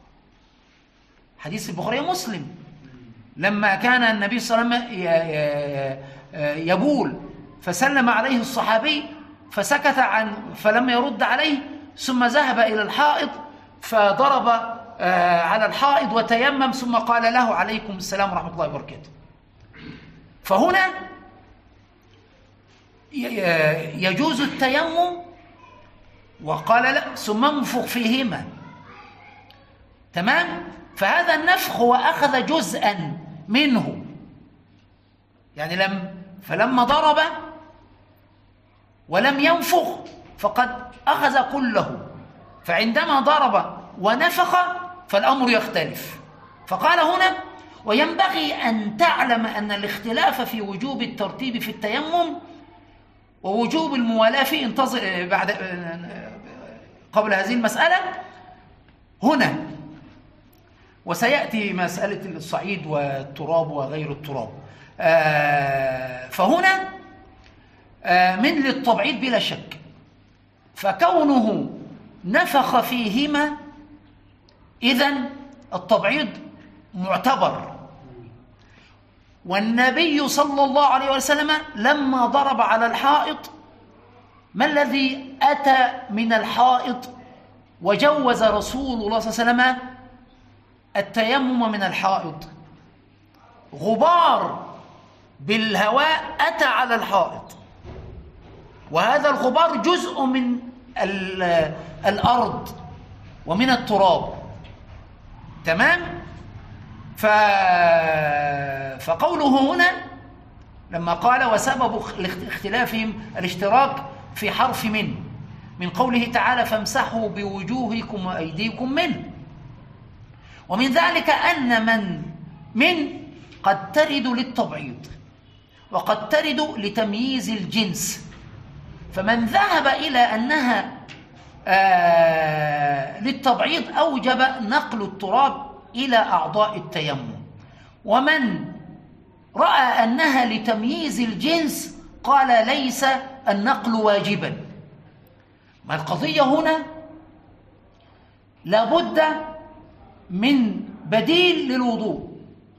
حديث البخاري ومسلم، لما كان النبي صلى الله عليه وسلم يبول فسلم عليه الصحابي فسكت عن فلم يرد عليه، ثم ذهب إلى الحائط فضرب على الحائط وتيمم ثم قال له عليكم السلام ورحمة الله وبركاته. فهنا يجوز التيمم، وقال لا ثم انفخ فيهما، تمام. فهذا النفخ هو أخذ جزءا منه، يعني لم فلما ضرب ولم ينفخ فقد أخذ كله، فعندما ضرب ونفخ فالأمر يختلف. فقال هنا وينبغي أن تعلم أن الاختلاف في وجوب الترتيب في التيمم ووجوب الموالاة فيه انتظر بعد قبل هذه المسألة هنا، وسيأتي مسألة الصعيد والتراب وغير التراب. فهنا من للتبعيض بلا شك، فكونه نفخ فيهما إذن التبعيض معتبر. والنبي صلى الله عليه وسلم لما ضرب على الحائط ما الذي أتى من الحائط وجوز رسول الله صلى الله عليه وسلم التيمم من الحائط؟ غبار بالهواء أتى على الحائط، وهذا الغبار جزء من الأرض ومن التراب، تمام. ف... فقوله هنا لما قال وسبب اختلافهم الاشتراك في حرف من من قوله تعالى فامسحوا بوجوهكم وأيديكم منه. ومن ذلك أن من من قد ترد للتبعيض وقد ترد لتمييز الجنس، فمن ذهب إلى أنها آه للتبعيض أوجب نقل التراب إلى أعضاء التيمم، ومن رأى أنها لتمييز الجنس قال ليس النقل واجبا. ما القضية هنا لابد من بديل للوضوء،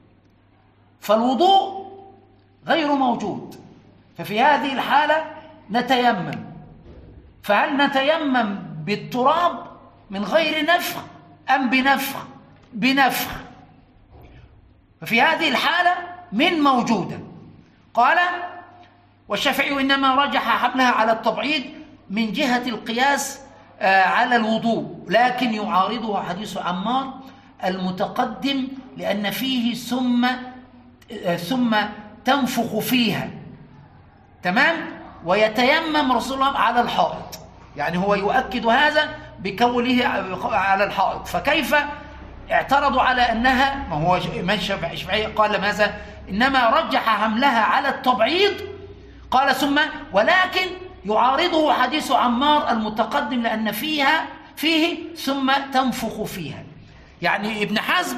فالوضوء غير موجود، ففي هذه الحالة نتيمم. فهل نتيمم بالتراب من غير نفخ أم بنفخ؟ بنفخ. ففي هذه الحالة من موجودة. قال والشافعي إنما رجح حملها على التبعيض من جهة القياس على الوضوء، لكن يعارضه حديث عمار المتقدم لأن فيه ثم ثم تنفخ فيها، تمام. ويتيمم رسول الله على الحائط، يعني هو يؤكد هذا بقوله على الحائط. فكيف اعترضوا على أنها، ما هو من الشافعي قال ماذا؟ إنما رجح حملها على التبعيض، قال ثم ولكن يعارضه حديث عمار المتقدم لأن فيها فيه ثم تنفخ فيها. يعني ابن حزم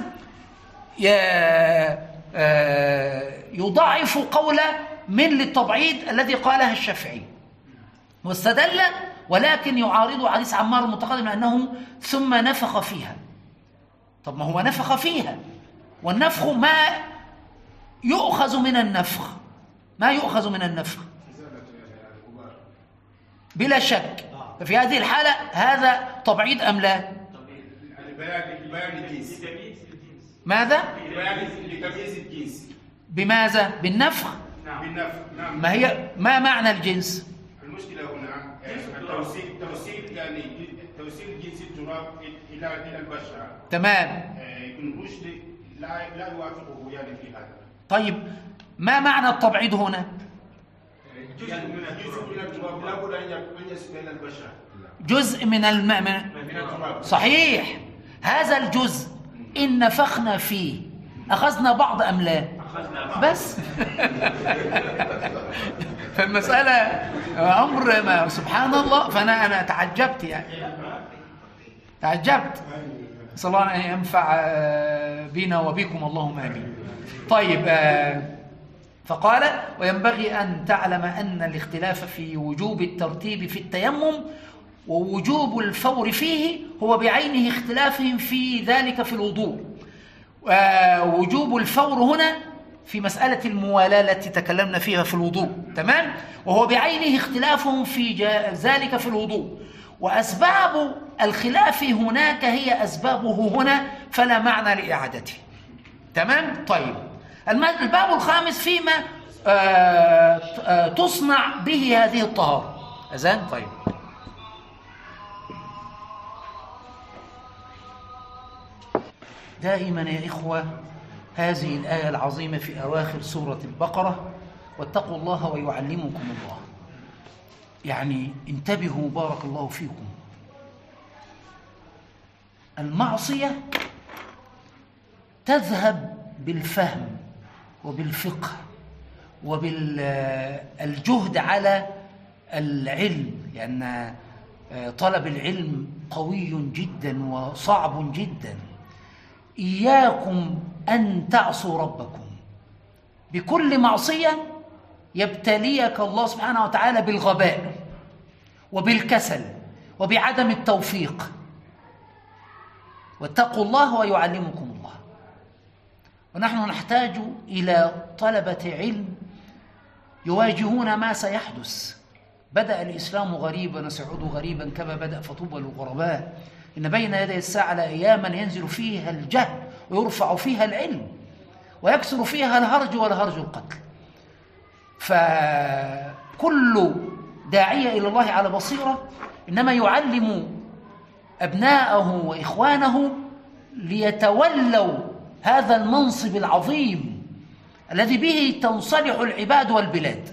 يضعف قول من للتبعيض الذي قالها الشافعي، واستدل ولكن يعارض حديث عمار المتقدم لأنه ثم نفخ فيها. طب ما هو نفخ فيها، والنفخ ما يؤخذ من النفخ، ما يؤخذ من النفخ بلا شك. ففي هذه الحالة هذا تبعيض أم لا؟ ماذا؟ بماذا؟ بالنفخ؟ ما هي ما معنى الجنس؟ المشكلة هنا توصيل توصيل يعني توصيل جنس التراب إلى إلى البشرة. تمام. الرشد لا لا يوافقه يعني في هذا. طيب ما معنى التبعيض هنا؟ جزء من جزء من التراب لا بد أن يصل إلى البشرة. جزء من الماء من التراب. صحيح. هذا الجزء إن نفخنا فيه أخذنا بعض أم لا؟ بس فالمسألة أمر ما سبحان الله. فأنا أنا تعجبت يعني تعجبت. صلى الله أن ينفع بنا وبكم اللهم آمين. طيب فقال وينبغي أن تعلم أن الاختلاف في وجوب الترتيب في التيمم ووجوب الفور فيه هو بعينه اختلافهم في ذلك في الوضوء. وجوب الفور هنا في مسألة الموالاة التي تكلمنا فيها في الوضوء، تمام؟ وهو بعينه اختلافهم في ذلك في الوضوء، وأسباب الخلاف هناك هي أسبابه هنا، فلا معنى لإعادته، تمام؟ طيب الباب الخامس فيما آآ آآ تصنع به هذه الطهارة. أذان؟ طيب دائما يا إخوة هذه الآية العظيمة في أواخر سورة البقرة واتقوا الله ويعلمكم الله، يعني انتبهوا بارك الله فيكم. المعصية تذهب بالفهم وبالفقه وبالجهد على العلم، لأن طلب العلم قوي جدا وصعب جدا. إياكم أن تعصوا ربكم بكل معصية يبتليك الله سبحانه وتعالى بالغباء وبالكسل وبعدم التوفيق. واتقوا الله ويعلمكم الله. ونحن نحتاج إلى طلبة علم يواجهون ما سيحدث. بدأ الإسلام غريبا وسيعود غريبا كما بدأ فطوبى للغرباء. إن بين يدي الساعة لأياما ينزل فيها الجهل ويرفع فيها العلم ويكسر فيها الهرج والهرج القتل. فكل داعية إلى الله على بصيرة إنما يعلم أبناءه وإخوانه ليتولوا هذا المنصب العظيم الذي به تنصلح العباد والبلاد.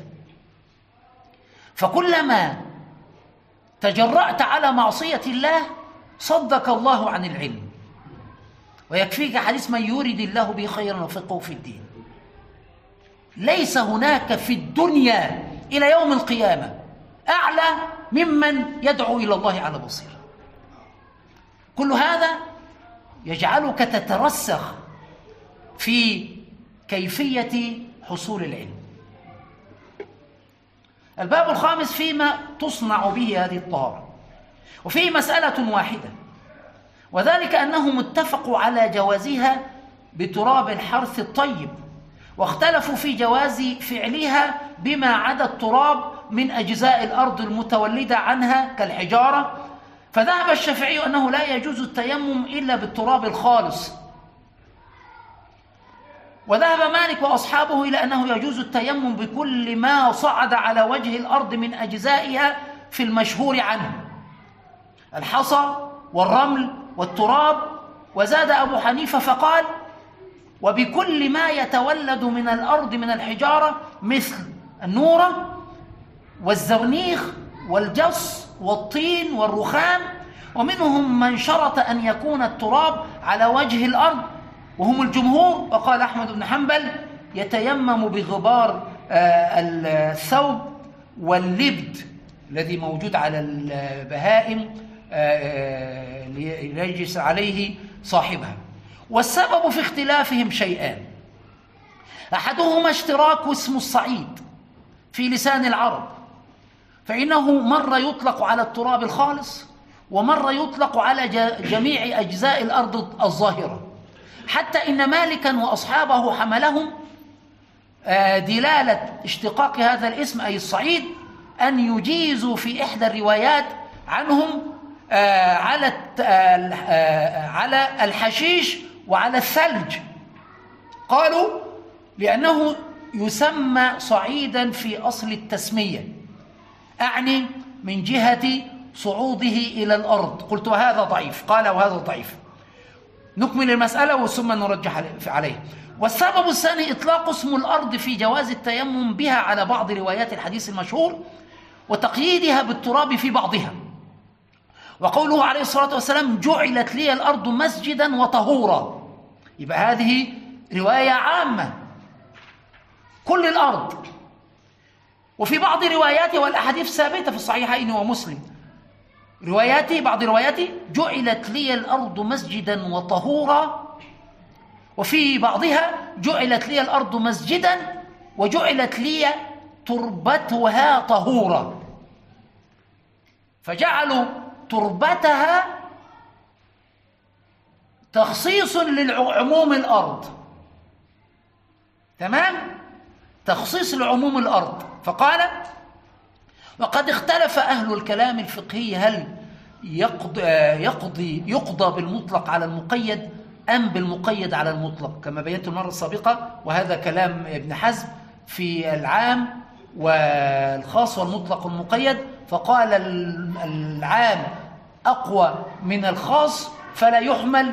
فكلما تجرأت على معصية الله صدك الله عن العلم، ويكفيك حديث من يريد الله به خيرا وفقهه في الدين. ليس هناك في الدنيا إلى يوم القيامة أعلى ممن يدعو إلى الله على بصيرة. كل هذا يجعلك تترسخ في كيفية حصول العلم. الباب الخامس فيما تصنع به هذه الطهارة، وفيه مسألة واحدة، وذلك أنهم اتفقوا على جوازها بتراب الحرث الطيب، واختلفوا في جواز فعلها بما عدا التراب من أجزاء الأرض المتولدة عنها كالحجارة. فذهب الشافعي أنه لا يجوز التيمم إلا بالتراب الخالص، وذهب مالك وأصحابه إلى أنه يجوز التيمم بكل ما صعد على وجه الأرض من أجزائها في المشهور عنه، الحصى والرمل والتراب. وزاد أبو حنيفة فقال وبكل ما يتولد من الأرض من الحجارة مثل النورة والزرنيخ والجص والطين والرخام. ومنهم من شرط أن يكون التراب على وجه الأرض وهم الجمهور. وقال أحمد بن حنبل يتيمم بغبار الثوب واللبد الذي موجود على البهائم ليجلس عليه صاحبها. والسبب في اختلافهم شيئان: أحدهما اشتراك اسم الصعيد في لسان العرب، فإنه مرة يطلق على التراب الخالص ومرة يطلق على جميع أجزاء الأرض الظاهرة، حتى إن مالكا وأصحابه حملهم دلالة اشتقاق هذا الاسم أي الصعيد أن يجيزوا في إحدى الروايات عنهم على على الحشيش وعلى الثلج، قالوا لأنه يسمى صعيدا في أصل التسمية، أعني من جهة صعوده إلى الأرض. قلت وهذا ضعيف، قال وهذا ضعيف. نكمل المسألة ثم نرجح عليه. والسبب الثاني إطلاق اسم الأرض في جواز التيمم بها على بعض روايات الحديث المشهور وتقييدها بالتراب في بعضها، وقوله عليه الصلاة والسلام جعلت لي الأرض مسجدا وطهورا، يبقى هذه رواية عامة كل الأرض. وفي بعض رواياته والأحاديث ثابتة في الصحيحين ومسلم رواياته بعض رواياته جعلت لي الأرض مسجدا وطهورا، وفي بعضها جعلت لي الأرض مسجدا وجعلت لي تربتها طهورا، فجعلوا تربتها تخصيص للعموم الأرض، تمام؟ تخصيص لعموم الأرض. فقال وقد اختلف أهل الكلام الفقهي هل يقضي, يقضي, يقضى بالمطلق على المقيد أم بالمقيد على المطلق، كما بينت المرة السابقة، وهذا كلام ابن حزم في العام والخاص والمطلق والمقيد. فقال العام أقوى من الخاص فلا يحمل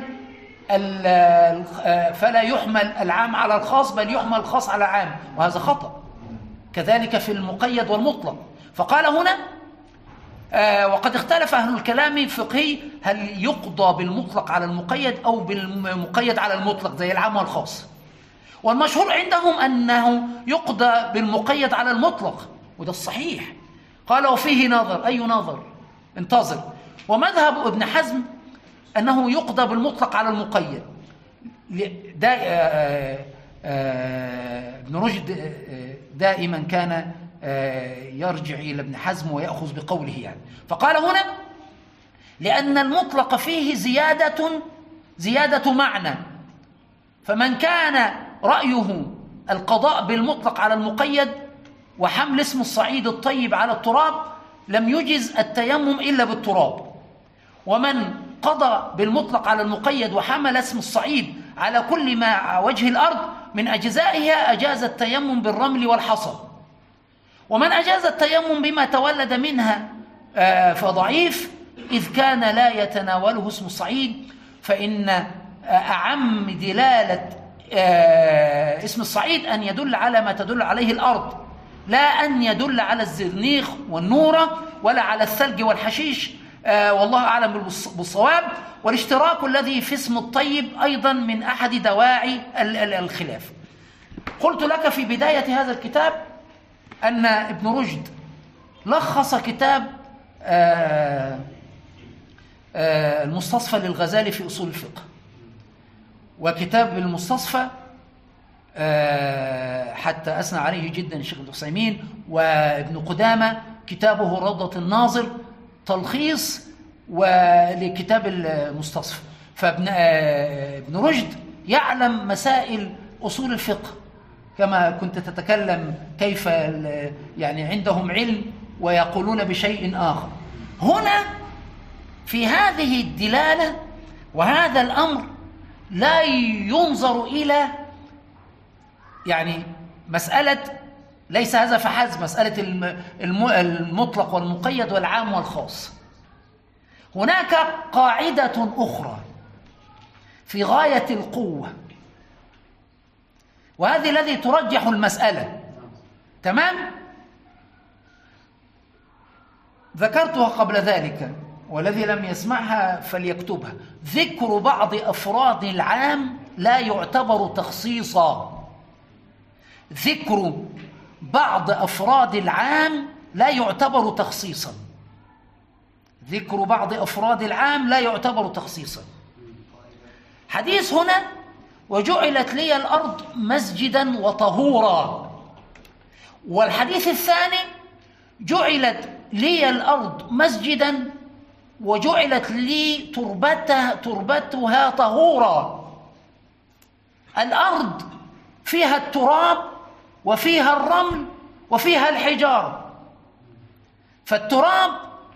فلا يحمل العام على الخاص بل يحمل الخاص على العام، وهذا خطأ. كذلك في المقيد والمطلق. فقال هنا آه وقد اختلف أهل الكلام الفقهي هل يقضى بالمطلق على المقيد أو بالمقيد على المطلق زي العام والخاص، والمشهور عندهم أنه يقضى بالمقيد على المطلق، وده الصحيح. قال وفيه نظر. أي نظر؟ انتظر. ومذهب ابن حزم أنه يقضى بالمطلق على المقيد. دا آه آه ابن رشد دائما كان يرجع إلى ابن حزم ويأخذ بقوله يعني. فقال هنا لأن المطلق فيه زيادة زيادة معنى، فمن كان رأيه القضاء بالمطلق على المقيد وحمل اسم الصعيد الطيب على التراب لم يجز التيمم إلا بالتراب، ومن قضى بالمطلق على المقيد وحمل اسم الصعيد على كل ما على وجه الأرض من أجزائها أجاز التيمم بالرمل والحصى، ومن أجاز التيمم بما تولد منها فضعيف، إذ كان لا يتناوله اسم الصعيد، فإن أعم دلالة اسم الصعيد أن يدل على ما تدل عليه الأرض، لا أن يدل على الزرنيخ والنورة ولا على الثلج والحشيش، والله أعلم بالصواب. والاشتراك الذي في اسم الطيب أيضا من أحد دواعي الخلاف. قلت لك في بداية هذا الكتاب أن ابن رشد لخص كتاب آآ آآ المستصفى للغزالي في أصول الفقه، وكتاب المستصفى حتى أثنى عليه جدا الشيخ ابن عثيمين وابن قدامة كتابه روضة الناظر تلخيص ولكتاب المستصفى. فابن ابن رشد يعلم مسائل أصول الفقه كما كنت تتكلم كيف يعني عندهم علم ويقولون بشيء آخر. هنا في هذه الدلالة وهذا الأمر لا ينظر إلى يعني مسألة، ليس هذا فحسب مسألة المطلق والمقيد والعام والخاص. هناك قاعدة أخرى في غاية القوة، وهذه الذي ترجح المسألة، تمام؟ ذكرتها قبل ذلك، والذي لم يسمعها فليكتبها. ذكر بعض أفراد العام لا يعتبر تخصيصا. ذكر بعض أفراد العام لا يعتبر تخصيصا. ذكر بعض أفراد العام لا يعتبر تخصيصا. حديث هنا وجعلت لي الأرض مسجدا وطهورا، والحديث الثاني جعلت لي الأرض مسجدا وجعلت لي تربتها, تربتها طهورا. الأرض فيها التراب وفيها الرمل وفيها الحجارة. فالتراب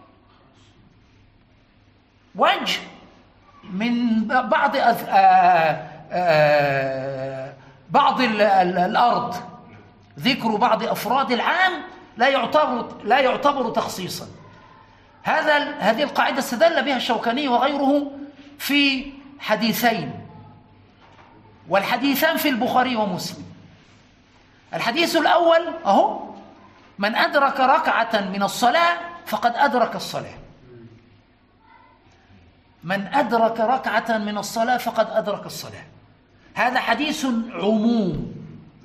وجه من بعض آآ آآ بعض الأرض، ذكر بعض أفراد العام لا يعتبر لا يعتبر تخصيصا. هذا هذه القاعدة استدل بها الشوكاني وغيره في حديثين، والحديثان في البخاري ومسلم. الحديث الأول أهو: من أدرك ركعة من الصلاة فقد أدرك الصلاة. من أدرك ركعة من الصلاة فقد أدرك الصلاة. هذا حديث عموم.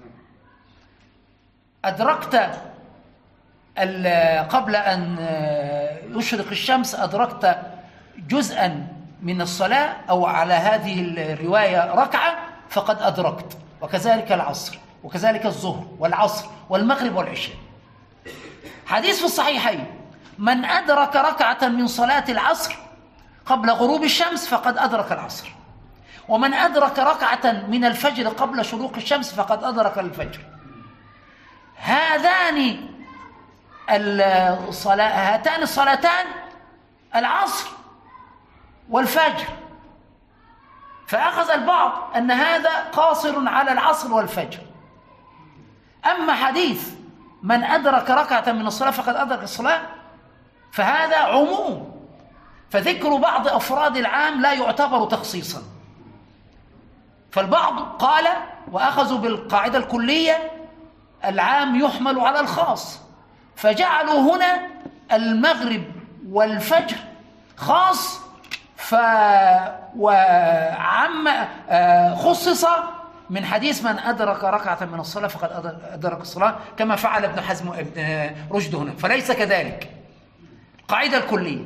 أدركت قبل أن يشرق الشمس أدركت جزءا من الصلاة أو على هذه الرواية ركعة فقد أدركت، وكذلك العصر وكذلك الظهر والعصر والمغرب والعشاء. حديث في الصحيحين: من أدرك ركعة من صلاة العصر قبل غروب الشمس فقد أدرك العصر، ومن أدرك ركعة من الفجر قبل شروق الشمس فقد أدرك الفجر. هذان الصلاة هاتان الصلاتان العصر والفجر، فأخذ البعض أن هذا قاصر على العصر والفجر. أما حديث من أدرك ركعة من الصلاة فقد أدرك الصلاة فهذا عموم، فذكر بعض أفراد العام لا يعتبر تخصيصا. فالبعض قال وأخذوا بالقاعدة الكلية: العام يحمل على الخاص، فجعلوا هنا المغرب والفجر خاص، ف وعم خصص من حديث من أدرك ركعة من الصلاة فقد أدرك الصلاة، كما فعل ابن حزم ابن رشد هنا. فليس كذلك. القاعدة الكلية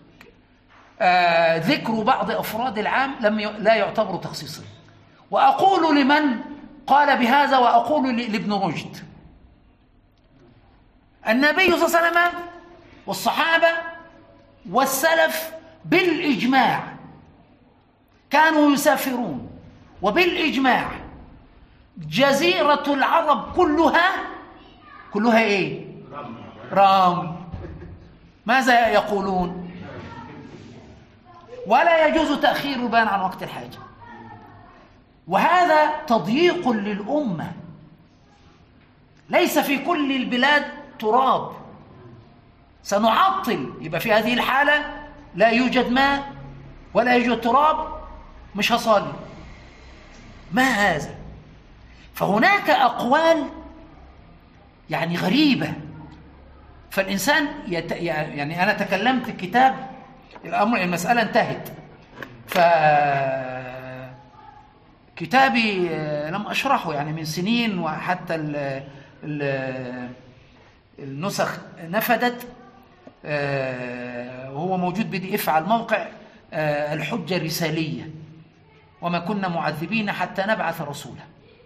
ذكر بعض أفراد العام لم ي... لا يعتبر تخصيصا. وأقول لمن قال بهذا وأقول لابن رشد: النبي صلى الله عليه وسلم والصحابة والسلف بالإجماع كانوا يسافرون، وبالإجماع جزيرة العرب كلها كلها إيه؟ رام. ماذا يقولون؟ ولا يجوز تأخير البيان عن وقت الحاجة. وهذا تضييق للأمة. ليس في كل البلاد تراب، سنعطل. يبقى في هذه الحالة لا يوجد ماء ولا يوجد تراب، مش هصلي. ما هذا؟ فهناك أقوال يعني غريبة. فالإنسان يت... يعني أنا تكلمت الكتاب، الأمر المسألة انتهت، فكتابي لم أشرحه يعني من سنين، وحتى ال... ال... النسخ نفدت، وهو موجود بي دي اف على الموقع. الحجة الرسالية: وما كنا معذبين حتى نبعث رسولا.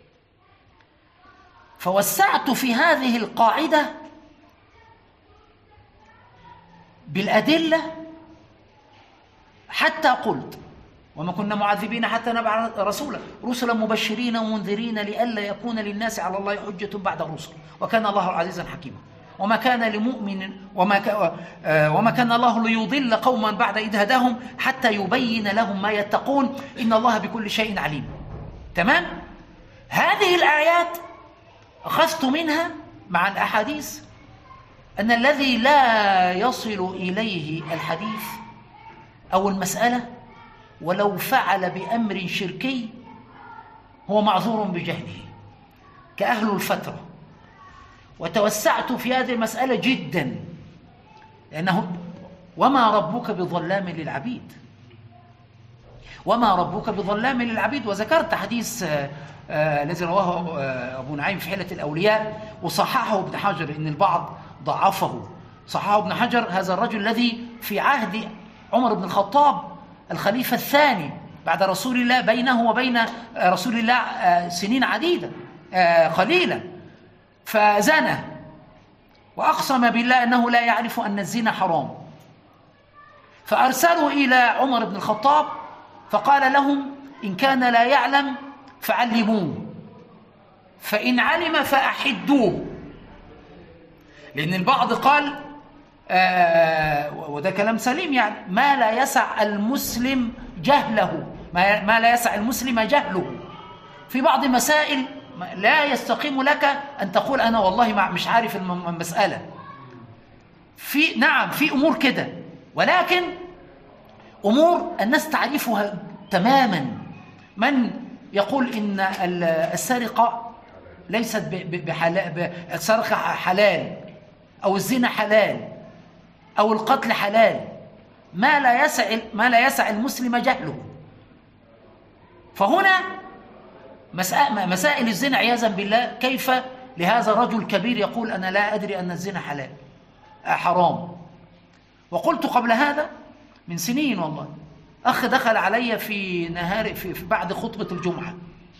فوسعت في هذه القاعدة بالأدلة حتى قلت: وما كنا معذبين حتى نبعث رسولا، رسلا مبشرين ومنذرين لئلا يكون للناس على الله حجة بعد الرسل، وكان الله عزيزا حكيما. وما كان لمؤمن وما ك... وما كان الله ليضل قوما بعد إذ هداهم حتى يبين لهم ما يتقون إن الله بكل شيء عليم. تمام؟ هذه الآيات أخذت منها مع الأحاديث أن الذي لا يصل إليه الحديث أو المسألة ولو فعل بأمر شركي هو معذور بجهله كأهل الفترة. وتوسعت في هذه المسألة جدا، لأنه وما ربك بظلام للعبيد، وما ربك بظلام للعبيد. وذكرت حديث الذي رواه أبو نعيم في حلة الأولياء وصححه ابن حجر، إن البعض ضعفه. صححه ابن حجر: هذا الرجل الذي في عهد عمر بن الخطاب الخليفة الثاني بعد رسول الله، بينه وبين رسول الله سنين عديدة قليلة، فزنى وأقسم بالله أنه لا يعرف أن الزنا حرام، فأرسلوا إلى عمر بن الخطاب فقال لهم إن كان لا يعلم فعلموه، فإن علم فأحدوه. لأن البعض قال آه وده كلام سليم، يعني ما لا يسع المسلم جهله، ما, ما لا يسع المسلم جهله. في بعض مسائل لا يستقيم لك أن تقول أنا والله مش عارف المسألة. في نعم في أمور كده، ولكن أمور الناس تعرفها تماما. من يقول إن السرقة ليست بحلال، السرقة حلال أو الزنا حلال أو القتل حلال، ما لا يسع ما لا يسع المسلم جهله. فهنا مسائل الزنا عياذا بالله، كيف لهذا الرجل كبير يقول أنا لا أدري أن الزنا حلال حرام. وقلت قبل هذا من سنين والله، أخ دخل علي في نهار في بعد خطبة الجمعة،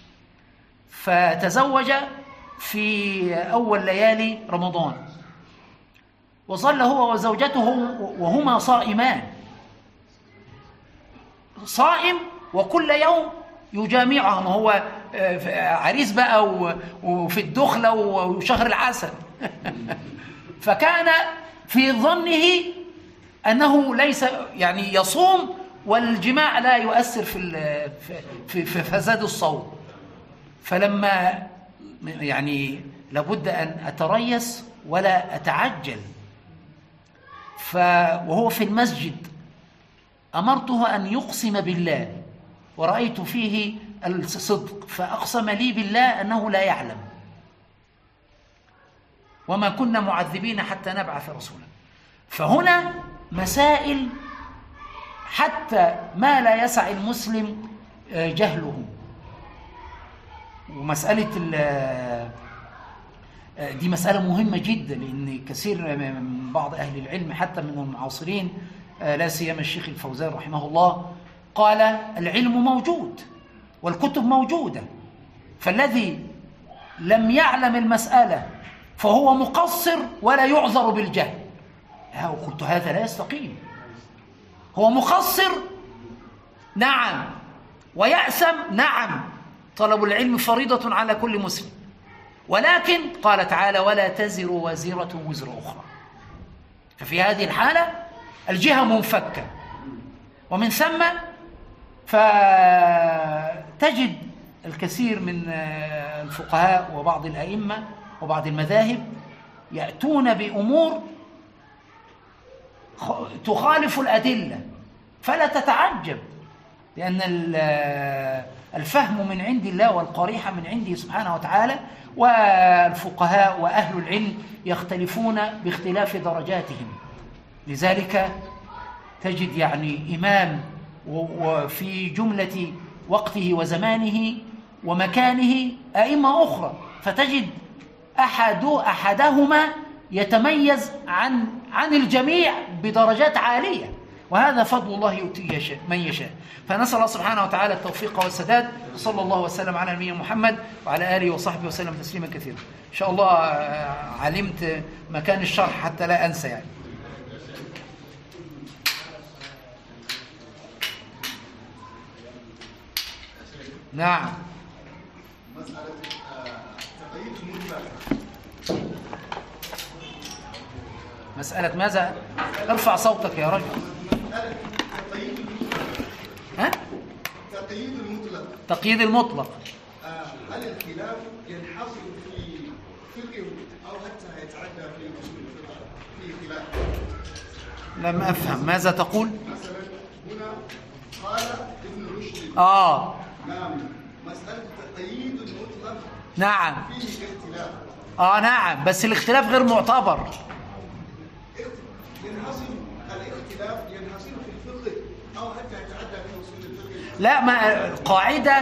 فتزوج في أول ليالي رمضان، وظل هو وزوجته وهما صائمان، صائم وكل يوم يجامعهم، هو عريس بقى وفي الدخلة وشهر العسل. فكان في ظنه أنه ليس يعني يصوم والجماع لا يؤثر في في في فساد الصوم. فلما يعني لابد أن أتريث ولا أتعجل، ف وهو في المسجد أمرته أن يقسم بالله، ورأيت فيه الصدق، فأقسم لي بالله أنه لا يعلم، وما كنا معذبين حتى نبعث رسولا. فهنا مسائل حتى ما لا يسع المسلم جهله. ومسألة دي مسألة مهمة جدا، لأن كثير من بعض أهل العلم حتى من المعاصرين لا سيما الشيخ الفوزان رحمه الله قال العلم موجود والكتب موجودة، فالذي لم يعلم المسألة فهو مقصر ولا يعذر بالجهل. وقلت هذا لا يستقيم، هو مقصر نعم ويأثم نعم، طلب العلم فريضة على كل مسلم، ولكن قال تعالى ولا تزر وازرة وزر أخرى. ففي هذه الحالة الجهة منفكة، ومن ثم فتجد الكثير من الفقهاء وبعض الأئمة وبعض المذاهب يأتون بأمور تخالف الأدلة، فلا تتعجب، لأن الفهم من عند الله والقريحة من عنده سبحانه وتعالى، والفقهاء وأهل العلم يختلفون باختلاف درجاتهم. لذلك تجد يعني إمام وفي جملة وقته وزمانه ومكانه أئمة أخرى، فتجد أحد أحدهما يتميز عن عن الجميع بدرجات عالية، وهذا فضل الله يؤتيه من يشاء. فنسأل الله سبحانه وتعالى التوفيق والسداد، وصلى الله وسلم على نبينا محمد وعلى آله وصحبه وسلم تسليما كثيرا. إن شاء الله علمت مكان الشرح حتى لا أنسى يعني. نعم. مسألة تقييد المطلق. مسألة ماذا؟ ارفع صوتك يا رجل. مسألة تقييد المطلق. ها؟ تقييد المطلق. تقييد المطلق. آه هل الخلاف ينحصر في فقه أو حتى يتعدى في أصول الفقه في خلاف؟ لم أفهم ماذا تقول؟ مثلا هنا قال ابن رشد. آه. نعم. مسألة تقييد المطلق. نعم. فيه اختلاف. آه نعم، بس الاختلاف غير معتبر. ينحصر الاختلاف ينحصر في الفقه أو حتى يتعدى في أصول الفقه. لا، ما القاعدة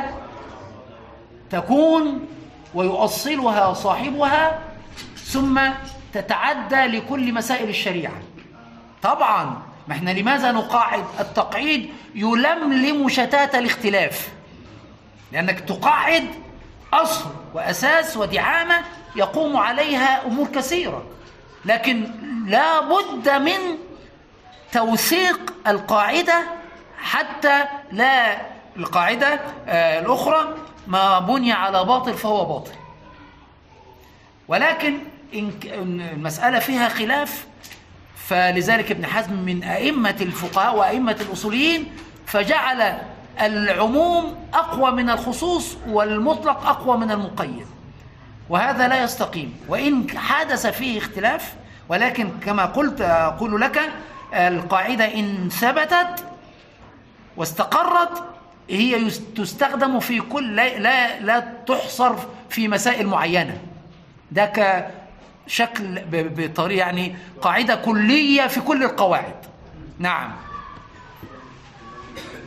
تكون ويؤصلها صاحبها ثم تتعدى لكل مسائل الشريعة. طبعا ما احنا لماذا نقاعد؟ التقعيد يلملم شتات الاختلاف، لأنك تقعد أصل وأساس ودعامة يقوم عليها أمور كثيرة. لكن لا بد من توثيق القاعدة حتى لا القاعدة الأخرى ما بني على باطل فهو باطل. ولكن إن المسألة فيها خلاف، فلذلك ابن حزم من أئمة الفقهاء وأئمة الأصوليين فجعل العموم أقوى من الخصوص والمطلق أقوى من المقيد، وهذا لا يستقيم وإن حدث فيه اختلاف. ولكن كما قلت أقول لك القاعدة إن ثبتت واستقرت هي تستخدم في كل لا, لا, لا تحصر في مسائل معينة، ده كشكل بطريقة يعني قاعدة كلية في كل القواعد. نعم.